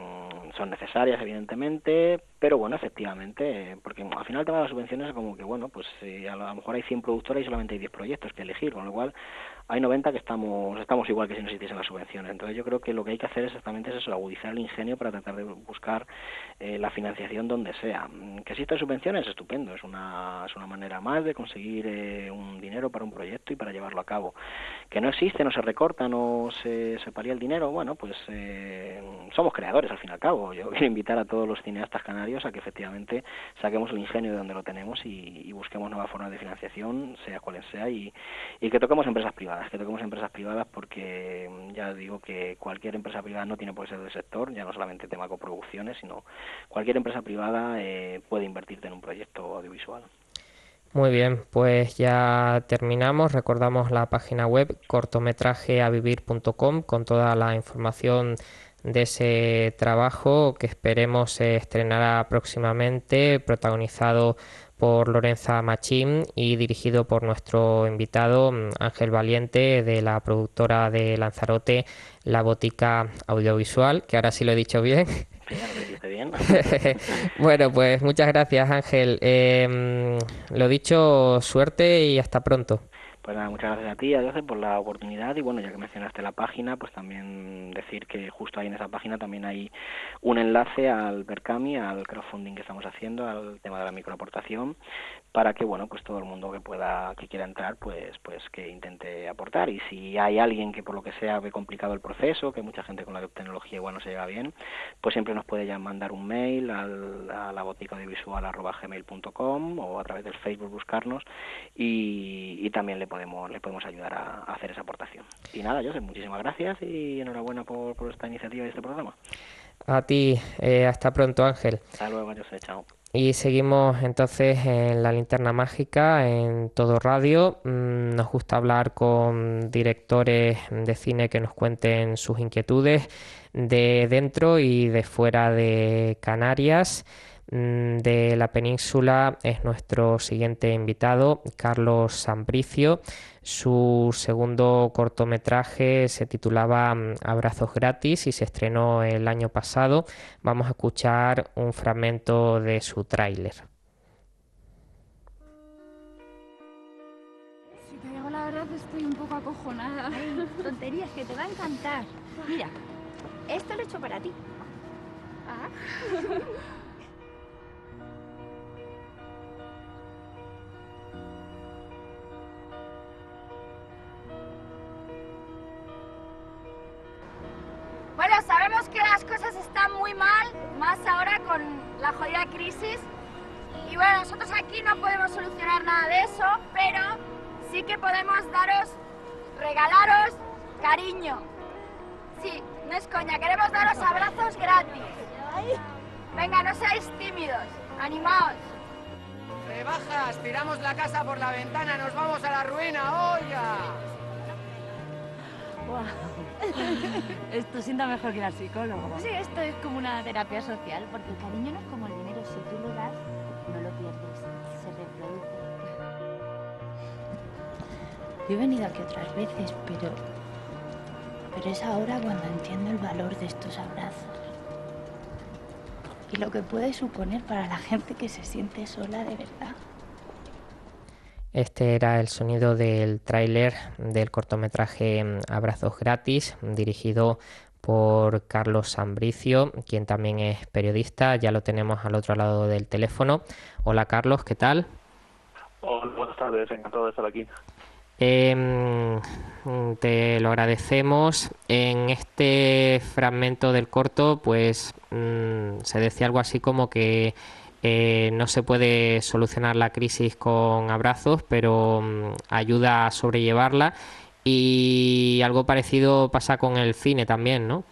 son necesarias evidentemente, pero bueno, efectivamente, porque al final el tema de las subvenciones es como que, bueno, pues eh, a lo mejor hay cien productores y solamente hay diez proyectos que elegir, con lo cual hay noventa que estamos estamos igual que si no existiesen las subvenciones. Entonces yo creo que lo que hay que hacer exactamente es eso, agudizar el ingenio para tratar de buscar eh, la financiación donde sea. Que existan subvenciones, estupendo, es una es una manera más de conseguir eh, un dinero para un proyecto y para llevarlo a cabo. Que no existe, no se recorta, no se, se palía el dinero, bueno, pues eh, somos creadores al fin y al cabo. Yo quiero invitar a todos los cineastas canarios a que efectivamente saquemos el ingenio de donde lo tenemos y, y busquemos nuevas formas de financiación, sea cual sea, y, y que toquemos empresas privadas, que toquemos empresas privadas porque ya digo que cualquier empresa privada no tiene por qué ser del sector, ya no solamente tema coproducciones, sino cualquier empresa privada eh, puede invertirte en un proyecto audiovisual. Muy bien, pues ya terminamos. Recordamos la página web cortometraje a vivir punto com con toda la información de ese trabajo que esperemos se estrenará próximamente, protagonizado por Lorenza Machín y dirigido por nuestro invitado Ángel Valiente, de la productora de Lanzarote, La Botica Audiovisual, que ahora sí lo he dicho bien. Sí, ya lo dijiste bien. Bueno, pues muchas gracias, Ángel. Eh, lo dicho, suerte y hasta pronto. Pues nada, muchas gracias a ti, a Josep, por la oportunidad, y bueno, ya que mencionaste la página, pues también decir que justo ahí en esa página también hay un enlace al Berkami, al crowdfunding que estamos haciendo, al tema de la microaportación, para que bueno, pues todo el mundo que pueda, que quiera entrar, pues pues que intente aportar. Y si hay alguien que por lo que sea ve complicado el proceso, que mucha gente con la tecnología igual no se lleva bien, pues siempre nos puede ya mandar un mail al, a la botica audiovisual arroba gmail punto com o a través del Facebook buscarnos, y, y también le podemos le podemos ayudar a, a hacer esa aportación. Y nada, Josep, muchísimas gracias y enhorabuena por, por esta iniciativa y este programa. A ti, eh, hasta pronto, Ángel. Hasta luego, Josep, chao. Y seguimos entonces en la linterna mágica, en Todo Radio. Nos gusta hablar con directores de cine que nos cuenten sus inquietudes de dentro y de fuera de Canarias. de la península es nuestro siguiente invitado, Carlos Sambricio. Su segundo cortometraje se titulaba Abrazos gratis y se estrenó el año pasado. Vamos a escuchar un fragmento de su tráiler. Si te digo la verdad, estoy un poco acojonada. Ay, tonterías, que te va a encantar. Mira, esto lo he hecho para ti. Ah. Bueno, sabemos que las cosas están muy mal, más ahora con la jodida crisis. Y bueno, nosotros aquí no podemos solucionar nada de eso, pero sí que podemos daros, regalaros cariño. Sí, no es coña, queremos daros abrazos gratis. Venga, no seáis tímidos, animaos. Rebajas, tiramos la casa por la ventana, nos vamos a la ruina, oiga. Esto sienta mejor que ir al psicólogo. Sí, esto es como una terapia social, porque el cariño no es como el dinero, si tú lo das, no lo pierdes, se reproduce. Yo he venido aquí otras veces, pero... pero es ahora cuando entiendo el valor de estos abrazos. Y lo que puede suponer para la gente que se siente sola de verdad. Este era el sonido del tráiler del cortometraje Abrazos gratis, dirigido por Carlos Sambricio, quien también es periodista. Ya lo tenemos al otro lado del teléfono. Hola Carlos, ¿qué tal? Hola, buenas tardes, encantado de estar aquí. Eh, te lo agradecemos. En este fragmento del corto, pues mmm, se decía algo así como que Eh, no se puede solucionar la crisis con abrazos, pero um, ayuda a sobrellevarla, y algo parecido pasa con el cine también, ¿no?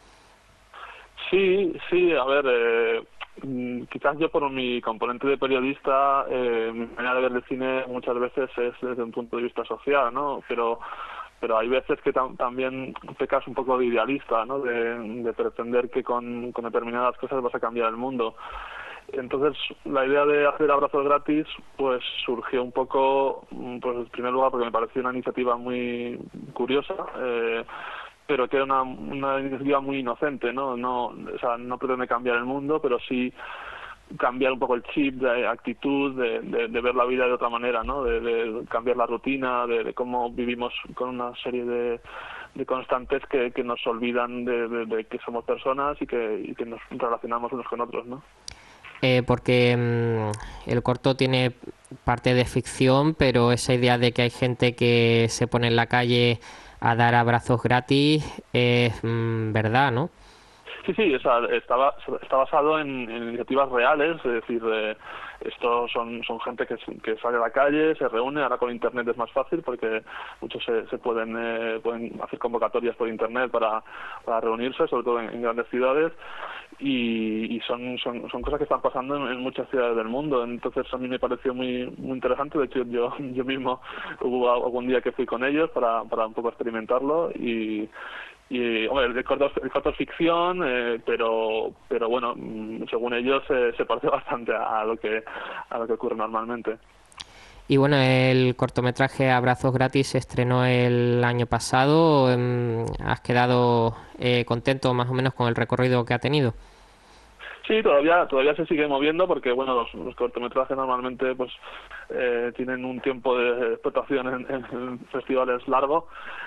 Sí, sí, a ver, eh, quizás yo por mi componente de periodista, eh, mi manera de ver el cine muchas veces es desde un punto de vista social, ¿no? Pero pero hay veces que tam también pecas un poco de idealista, ¿no? De, de pretender que con, con determinadas cosas vas a cambiar el mundo. Entonces, la idea de hacer abrazos gratis pues surgió un poco, pues en primer lugar porque me pareció una iniciativa muy curiosa, eh, pero que era una, una iniciativa muy inocente, ¿no? No, o sea, no pretende cambiar el mundo, pero sí cambiar un poco el chip de actitud, de, de, de ver la vida de otra manera, ¿no? De, de cambiar la rutina, de, de cómo vivimos con una serie de, de constantes que, que nos olvidan de, de, de que somos personas y que, y que nos relacionamos unos con otros, ¿no? Eh, porque mmm, el corto tiene parte de ficción, pero esa idea de que hay gente que se pone en la calle a dar abrazos gratis es mmm, verdad, ¿no? Sí, sí, o sea, está, está basado en, en iniciativas reales, es decir, eh, estos son, son gente que, que sale a la calle, se reúne, ahora con internet es más fácil porque muchos se, se pueden, eh, pueden hacer convocatorias por internet para, para reunirse, sobre todo en, en grandes ciudades, y, y son, son, son cosas que están pasando en, en muchas ciudades del mundo. Entonces a mí me pareció muy, muy interesante. De hecho yo, yo mismo hubo algún día que fui con ellos para, para un poco experimentarlo, y Y, hombre, el corto, el corto es ficción, eh, pero pero bueno, según ellos eh, se parece bastante a, a lo que a lo que ocurre normalmente. Y bueno, el cortometraje Abrazos gratis se estrenó el año pasado. ¿Has quedado eh, contento más o menos con el recorrido que ha tenido? Sí, todavía todavía se sigue moviendo porque bueno, los, los cortometrajes normalmente pues eh, tienen un tiempo de explotación en, en festivales largo.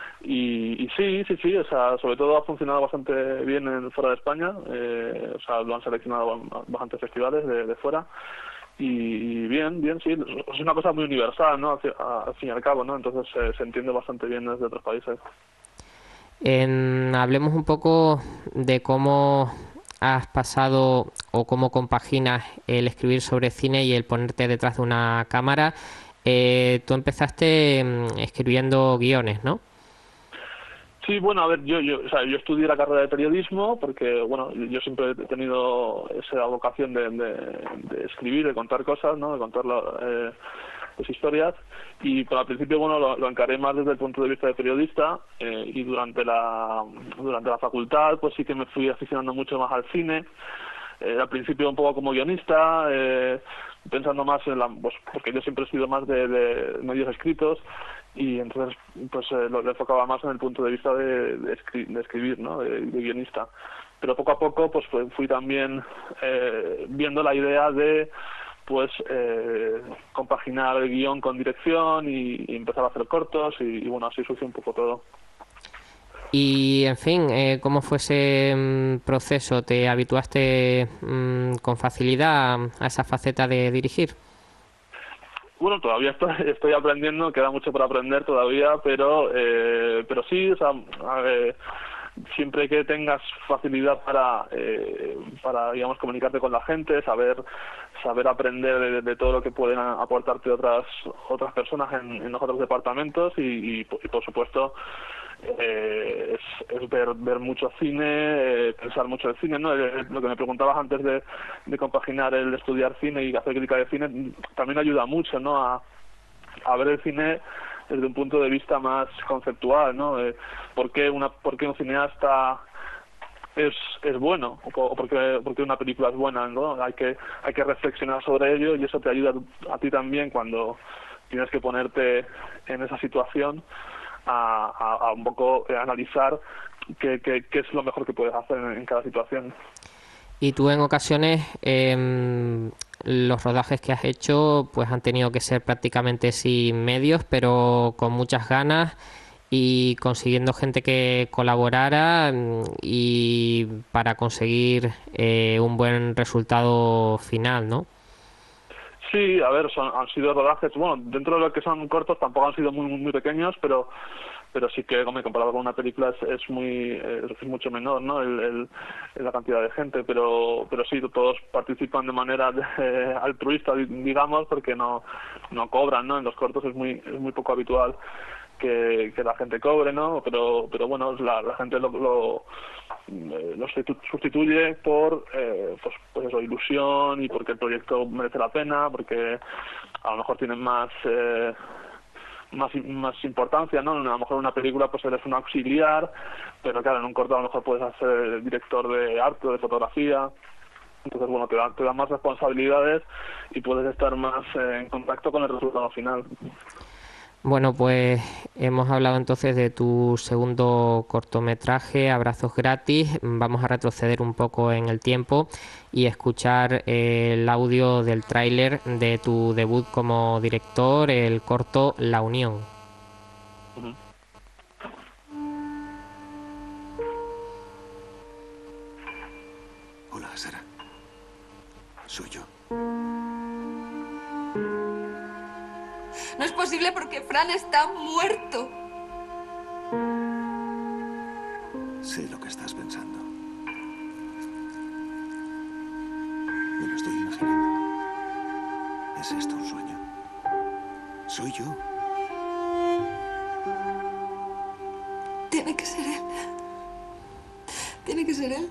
Y, y sí, sí, sí, o sea, sobre todo ha funcionado bastante bien en, fuera de España, eh, o sea, lo han seleccionado a bastantes festivales de, de fuera, y, y bien, bien, sí, es una cosa muy universal, ¿no? Al, al fin y al cabo, ¿no? Entonces eh, se entiende bastante bien desde otros países. En, hablemos un poco de cómo has pasado o cómo compaginas el escribir sobre cine y el ponerte detrás de una cámara. Eh, tú empezaste escribiendo guiones, ¿no? Sí, bueno, a ver, yo yo, o sea, yo estudié la carrera de periodismo porque, bueno, yo siempre he tenido esa vocación de, de, de escribir, de contar cosas, ¿no? De contar la, eh, pues historias, y pero al principio, bueno, lo, lo encaré más desde el punto de vista de periodista, eh, y durante la durante la facultad, pues sí que me fui aficionando mucho más al cine. eh, al principio un poco como guionista, eh, pensando más en la, pues porque yo siempre he sido más de, de medios escritos, y entonces pues eh, lo, lo enfocaba más en el punto de vista de, de, escri de escribir, ¿no? de, de guionista. Pero poco a poco pues fui, fui también eh, viendo la idea de pues eh, compaginar el guión con dirección y, y empezar a hacer cortos, y, y bueno, así surgió un poco todo. Y, en fin, eh, ¿cómo fue ese mm, proceso? ¿Te habituaste mm, con facilidad a esa faceta de dirigir? Bueno, todavía estoy, estoy aprendiendo, queda mucho por aprender todavía, pero eh, pero sí, o sea, a ver, siempre que tengas facilidad para, eh, para digamos, comunicarte con la gente, saber saber aprender de, de todo lo que pueden aportarte otras otras personas en, en los otros departamentos, y, y, y por supuesto eh, es, es ver ver mucho cine, eh, pensar mucho el cine, ¿no? Eh, lo que me preguntabas antes de, de compaginar el estudiar cine y hacer crítica de cine también ayuda mucho, ¿no? A, a ver el cine desde un punto de vista más conceptual, ¿no? Eh, ¿por qué una por qué un cineasta es es bueno, o por qué, por qué una película es buena, ¿no? Hay que hay que reflexionar sobre ello, y eso te ayuda a ti también cuando tienes que ponerte en esa situación a, a, a un poco analizar qué, qué, qué es lo mejor que puedes hacer en, en cada situación. Y tú en ocasiones eh, los rodajes que has hecho pues han tenido que ser prácticamente sin medios, pero con muchas ganas y consiguiendo gente que colaborara y para conseguir eh, un buen resultado final, ¿no? Sí, a ver, son, han sido rodajes, bueno, dentro de lo que son cortos tampoco han sido muy muy pequeños, pero pero sí que, como comparado con una película, es, es muy es mucho menor, ¿no? El, el, la cantidad de gente, pero pero sí, todos participan de manera de, altruista, digamos, porque no no cobran, ¿no? En los cortos es muy es muy poco habitual que, que la gente cobre, ¿no? Pero pero bueno, la, la gente lo, lo lo sustituye por eh, pues, pues eso, ilusión, y porque el proyecto merece la pena, porque a lo mejor tienen más eh, más más importancia, ¿no? A lo mejor en una película pues eres un auxiliar, pero claro, en un corto a lo mejor puedes ser director de arte o de fotografía. Entonces, bueno, te da, te da más responsabilidades y puedes estar más eh, en contacto con el resultado final. Bueno, pues hemos hablado entonces de tu segundo cortometraje, Abrazos Gratis. Vamos a retroceder un poco en el tiempo y escuchar el audio del tráiler de tu debut como director, el corto La Unión. Uh-huh. Hola, Sara. Soy yo. No es posible porque Fran está muerto. Sé lo que estás pensando. Me lo estoy imaginando. ¿Es esto un sueño? Soy yo. Tiene que ser él. Tiene que ser él.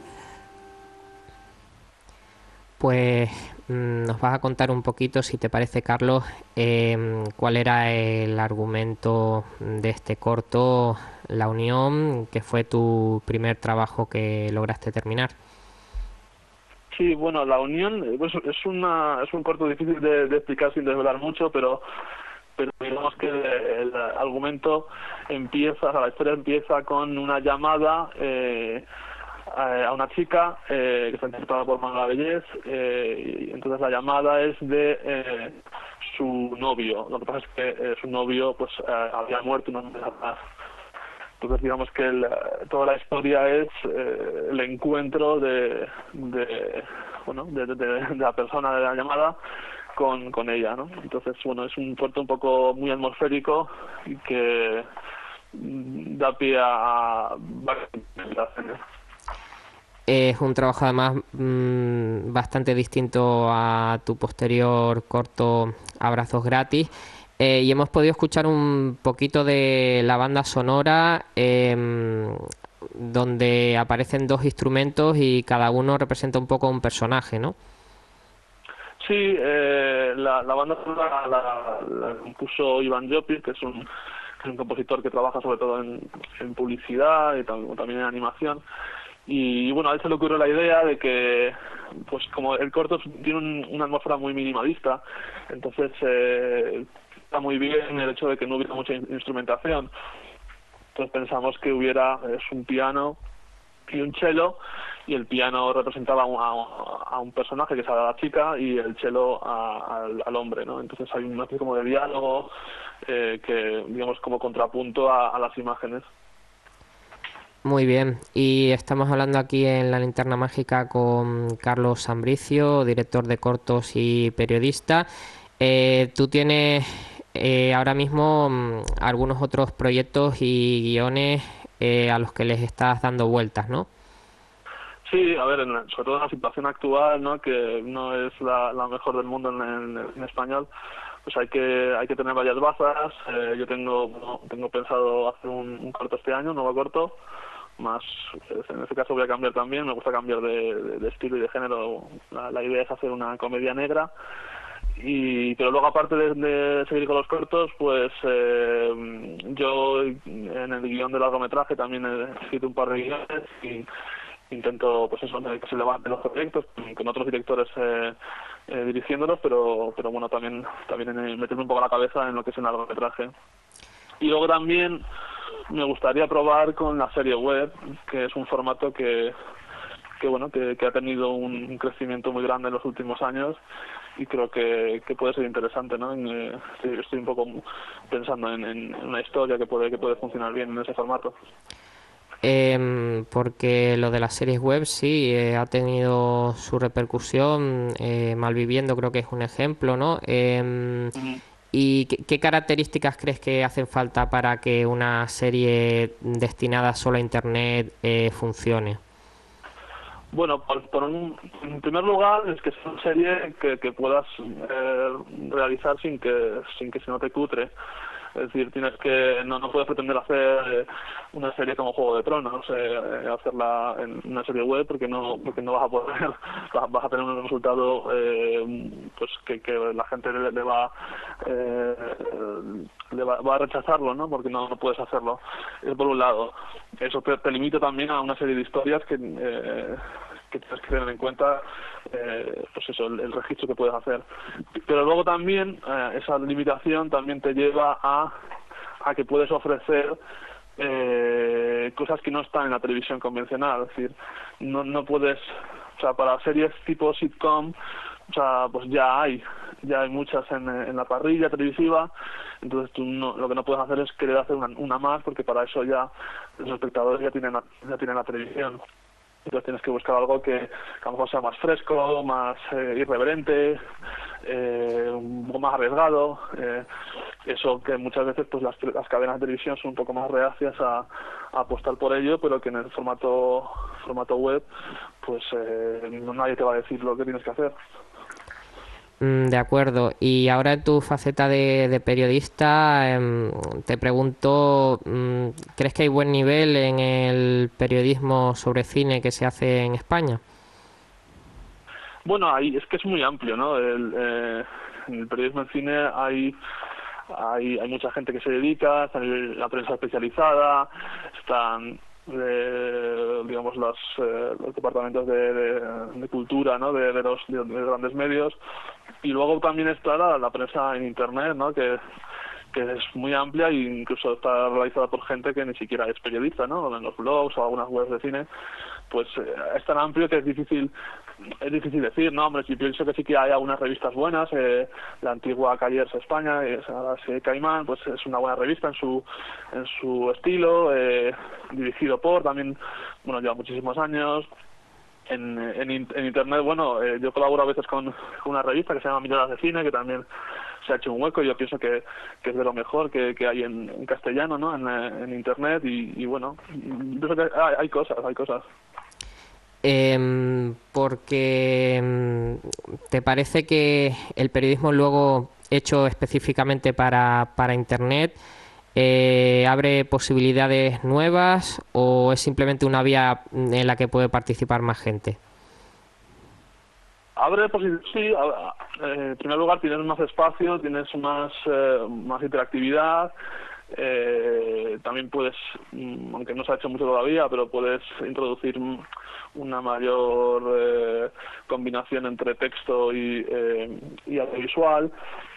Pues nos vas a contar un poquito, si te parece, Carlos, eh, cuál era el argumento de este corto, La Unión, que fue tu primer trabajo que lograste terminar. Sí, bueno, La Unión pues, es una es un corto difícil de, de explicar sin desvelar mucho, pero pero digamos que el, el argumento empieza, o sea, la historia empieza con una llamada eh, a una chica eh, que está interpretada por Manuela Bellés, eh, y entonces la llamada es de eh, su novio. Lo que pasa es que eh, su novio pues eh, había muerto unos meses atrás. Entonces digamos que el, toda la historia es eh, el encuentro de de bueno de, de, de la persona de la llamada con con ella, ¿no? Entonces bueno, es un corto un poco muy atmosférico y que da pie a varias interpretaciones. Es un trabajo además mmm, bastante distinto a tu posterior corto Abrazos Gratis, eh, y hemos podido escuchar un poquito de la banda sonora eh, donde aparecen dos instrumentos y cada uno representa un poco un personaje, ¿no? Sí, eh, la, la banda sonora la, la compuso Iván Llopis, que es un, que es un compositor que trabaja sobre todo en, en publicidad y tam, también en animación. Y bueno, a él se le ocurrió la idea de que, pues como el corto tiene un, una atmósfera muy minimalista, entonces eh, está muy bien el hecho de que no hubiera mucha instrumentación. Entonces pensamos que hubiera es un piano y un cello, y el piano representaba a un, a un personaje que es a la chica y el cello a, al, al hombre, ¿no? Entonces hay una especie como de diálogo eh, que, digamos, como contrapunto a, a las imágenes. Muy bien, y estamos hablando aquí en La Linterna Mágica con Carlos Sambricio, director de cortos y periodista. Eh, tú tienes eh, ahora mismo mm, algunos otros proyectos y guiones eh, a los que les estás dando vueltas, ¿no? Sí, a ver, en la, sobre todo en la situación actual, ¿no? Que no es la, la mejor del mundo en, en, en español, pues hay que hay que tener varias bazas. Eh, yo tengo bueno, tengo pensado hacer un, un corto este año, un nuevo corto, más en este caso voy a cambiar también, me gusta cambiar de, de, de estilo y de género. La, la idea es hacer una comedia negra. Y pero luego, aparte de, de seguir con los cortos, pues eh, yo en el guión de largometraje también he escrito un par de guiones y intento, pues eso, que se levanten los proyectos con otros directores eh, eh, dirigiéndolos, pero pero bueno, también también en, meterme un poco la cabeza en lo que es el largometraje. Y luego también me gustaría probar con la serie web, que es un formato que que bueno que, que ha tenido un crecimiento muy grande en los últimos años, y creo que, que puede ser interesante, ¿no? En, eh, estoy, estoy un poco pensando en, en una historia que puede que puede funcionar bien en ese formato. Eh, porque lo de las series web sí eh, ha tenido su repercusión. eh, Malviviendo creo que es un ejemplo, ¿no? Eh, uh-huh. ¿Y qué, qué características crees que hacen falta para que una serie destinada solo a internet eh, funcione? Bueno, por, por un, en primer lugar es que sea una serie que, que puedas eh, realizar sin que sin que se note cutre. Es decir, tienes que no no puedes pretender hacer eh, una serie como Juego de Tronos, eh, hacerla en una serie web, porque no porque no vas a poder vas a tener un resultado eh, pues que, que la gente le, le va eh, le va, va a rechazarlo, ¿no? Porque no, no puedes hacerlo. Es por un lado. Eso te, te limita también a una serie de historias que eh, que tienes que tener en cuenta, eh, pues eso, el, el registro que puedes hacer. Pero luego también eh, esa limitación también te lleva a a que puedes ofrecer eh, cosas que no están en la televisión convencional. Es decir, no no puedes, o sea, para series tipo sitcom, o sea, pues ya hay ya hay muchas en, en la parrilla televisiva. Entonces tú no, lo que no puedes hacer es querer hacer una, una más, porque para eso ya los espectadores ya tienen la, ya tienen la televisión. Entonces tienes que buscar algo que, que a lo mejor sea más fresco, más eh, irreverente, eh, un poco más arriesgado. Eh, eso que muchas veces pues las, las cadenas de televisión son un poco más reacias a, a apostar por ello, pero que en el formato formato web pues eh, no, nadie te va a decir lo que tienes que hacer. De acuerdo. Y ahora en tu faceta de, de periodista, eh, te pregunto, ¿crees que hay buen nivel en el periodismo sobre cine que se hace en España? Bueno, ahí es que es muy amplio, ¿no? El, eh, en el periodismo en cine hay hay hay mucha gente que se dedica, está la prensa especializada, están de, digamos los, eh, los departamentos de, de, de cultura, ¿no? de, de los de, de grandes medios, y luego también está la, la prensa en internet, ¿no? que que es muy amplia e incluso está realizada por gente que ni siquiera es periodista, ¿no? En los blogs o algunas webs de cine, pues eh, es tan amplio que es difícil es difícil decir, ¿no? Hombre, yo pienso que sí que hay algunas revistas buenas, eh, la antigua Callers España, eh, ahora sí Caimán, pues es una buena revista en su en su estilo, eh, dirigido por, también, bueno, lleva muchísimos años. En, en, en internet, bueno, eh, yo colaboro a veces con, con una revista que se llama Miradas de Cine, que también se ha hecho un hueco, y yo pienso que, que es de lo mejor que, que hay en, en castellano, ¿no? En, en internet, y, y bueno, pienso que hay, hay cosas, hay cosas. Eh, porque ¿te parece que el periodismo luego hecho específicamente para, para internet Eh, abre posibilidades nuevas, o es simplemente una vía en la que puede participar más gente? Abre posibilidades, sí. Eh, en primer lugar, tienes más espacio, tienes más eh, más interactividad, eh, también puedes, aunque no se ha hecho mucho todavía, pero puedes introducir una mayor eh, combinación entre texto y, eh, y audiovisual.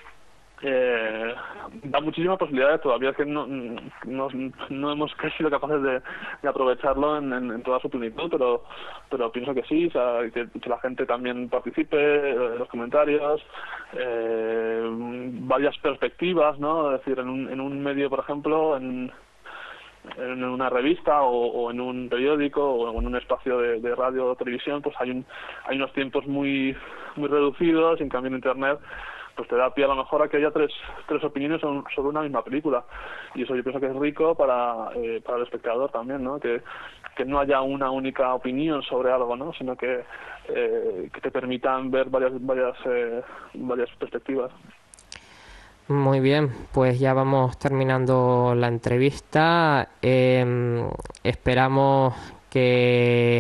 Eh, da muchísimas posibilidades, todavía es que no, no, no hemos sido capaces de, de aprovecharlo en, en, en toda su plenitud, pero pero pienso que sí, o sea, que, que la gente también participe en los comentarios, eh, varias perspectivas, ¿no? Es decir, en un, en un medio, por ejemplo, en en una revista o, o en un periódico o en un espacio de, de radio o televisión, pues hay un hay unos tiempos muy muy reducidos, en cambio en internet pues te da pie a lo mejor a que haya tres tres opiniones sobre una misma película, y eso yo pienso que es rico para eh, para el espectador también, ¿no? Que que no haya una única opinión sobre algo, ¿no? Sino que eh, que te permitan ver varias varias eh, varias perspectivas. Muy bien, pues ya vamos terminando la entrevista. Eh, esperamos que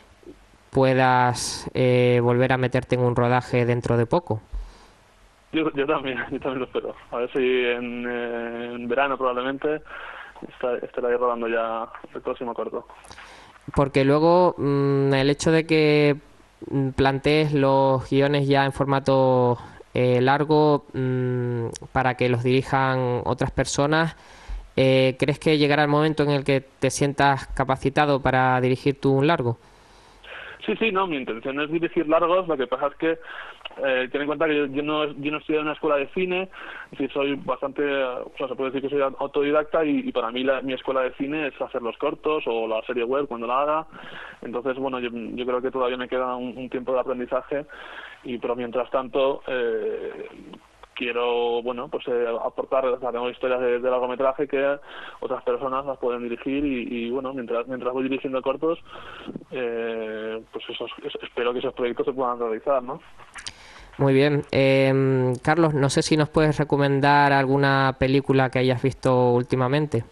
puedas eh, volver a meterte en un rodaje dentro de poco. Yo, yo también, yo también lo espero. A ver si en, eh, en verano probablemente está, estaré rodando ya el próximo corto. Porque luego mmm, el hecho de que plantees los guiones ya en formato eh, largo mmm, para que los dirijan otras personas, eh, ¿crees que llegará el momento en el que te sientas capacitado para dirigir tú un largo? Sí, sí, no, mi intención es dirigir largos, lo que pasa es que eh, ten en cuenta que yo, yo no yo no estudié en una escuela de cine, es decir, soy bastante, o sea, se puede decir que soy autodidacta y, y para mí la, mi escuela de cine es hacer los cortos o la serie web cuando la haga, entonces bueno, yo, yo creo que todavía me queda un, un tiempo de aprendizaje, y pero mientras tanto eh, quiero, bueno, pues eh, aportar, o sea, tengo historias de, de largometraje que otras personas las pueden dirigir y, y bueno, mientras mientras voy dirigiendo cortos, eh, pues esos, espero que esos proyectos se puedan realizar, ¿no? Muy bien. Eh, Carlos, no sé si nos puedes recomendar alguna película que hayas visto últimamente.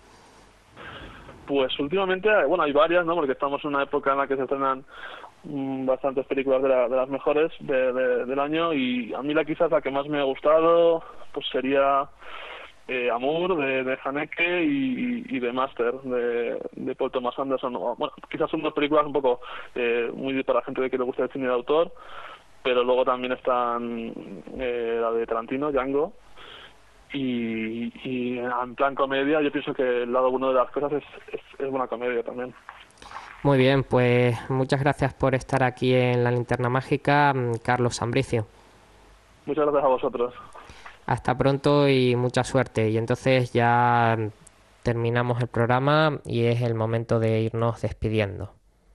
Pues últimamente, bueno, hay varias, ¿no? Porque estamos en una época en la que se estrenan bastantes películas de, la, de las mejores de, de, del año, y a mí la quizás la que más me ha gustado pues sería eh, Amour de, de Haneke y, y The Master de, de Paul Thomas Anderson. Bueno, quizás son dos películas un poco eh, muy para la gente de que le gusta el cine de autor, pero luego también están eh, la de Tarantino, Django, y, y en plan comedia yo pienso que el lado bueno de las cosas es, es, es buena comedia también. Muy bien, pues muchas gracias por estar aquí en La Linterna Mágica, Carlos Ambricio. Muchas gracias a vosotros. Hasta pronto y mucha suerte. Y entonces ya terminamos el programa y es el momento de irnos despidiendo.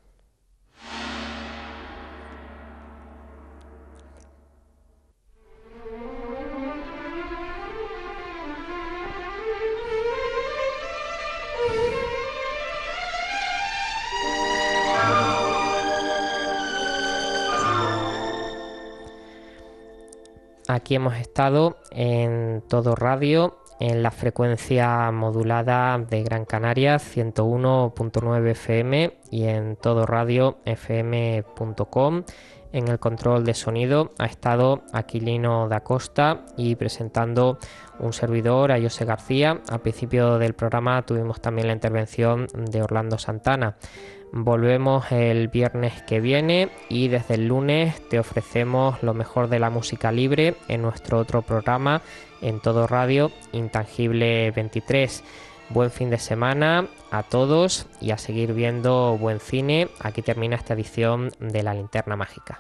Aquí hemos estado en Todo Radio, en la frecuencia modulada de Gran Canaria, ciento uno punto nueve F M, y en todo radio f m punto com. En el control de sonido ha estado Aquilino da Costa y presentando un servidor, Ayose García. Al principio del programa tuvimos también la intervención de Orlando Santana. Volvemos el viernes que viene y desde el lunes te ofrecemos lo mejor de la música libre en nuestro otro programa en Todo Radio, Intangible veintitrés. Buen fin de semana a todos y a seguir viendo buen cine. Aquí termina esta edición de La Linterna Mágica.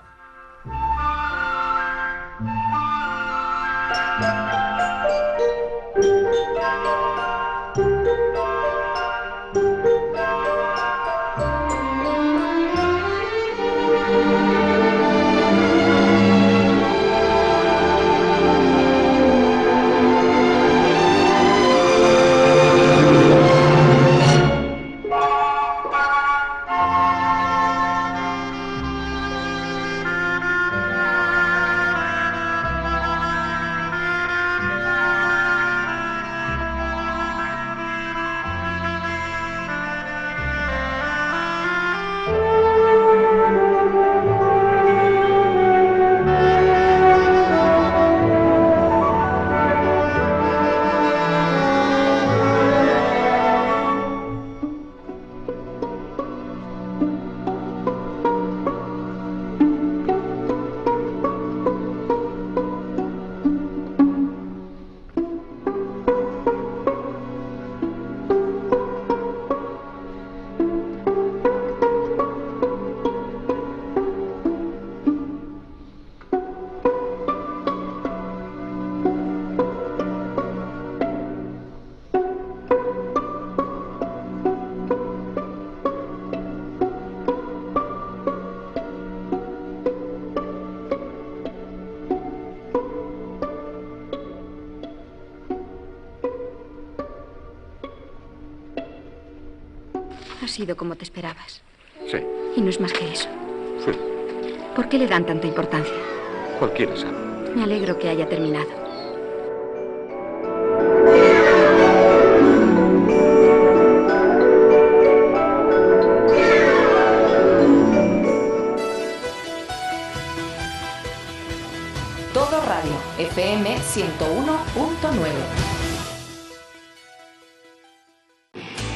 Ha sido como te esperabas. Sí, Y no es más que eso. sí. ¿Por qué le dan tanta importancia? Cualquiera sabe. Me alegro que haya terminado. Todo Radio, F M ciento uno punto nueve.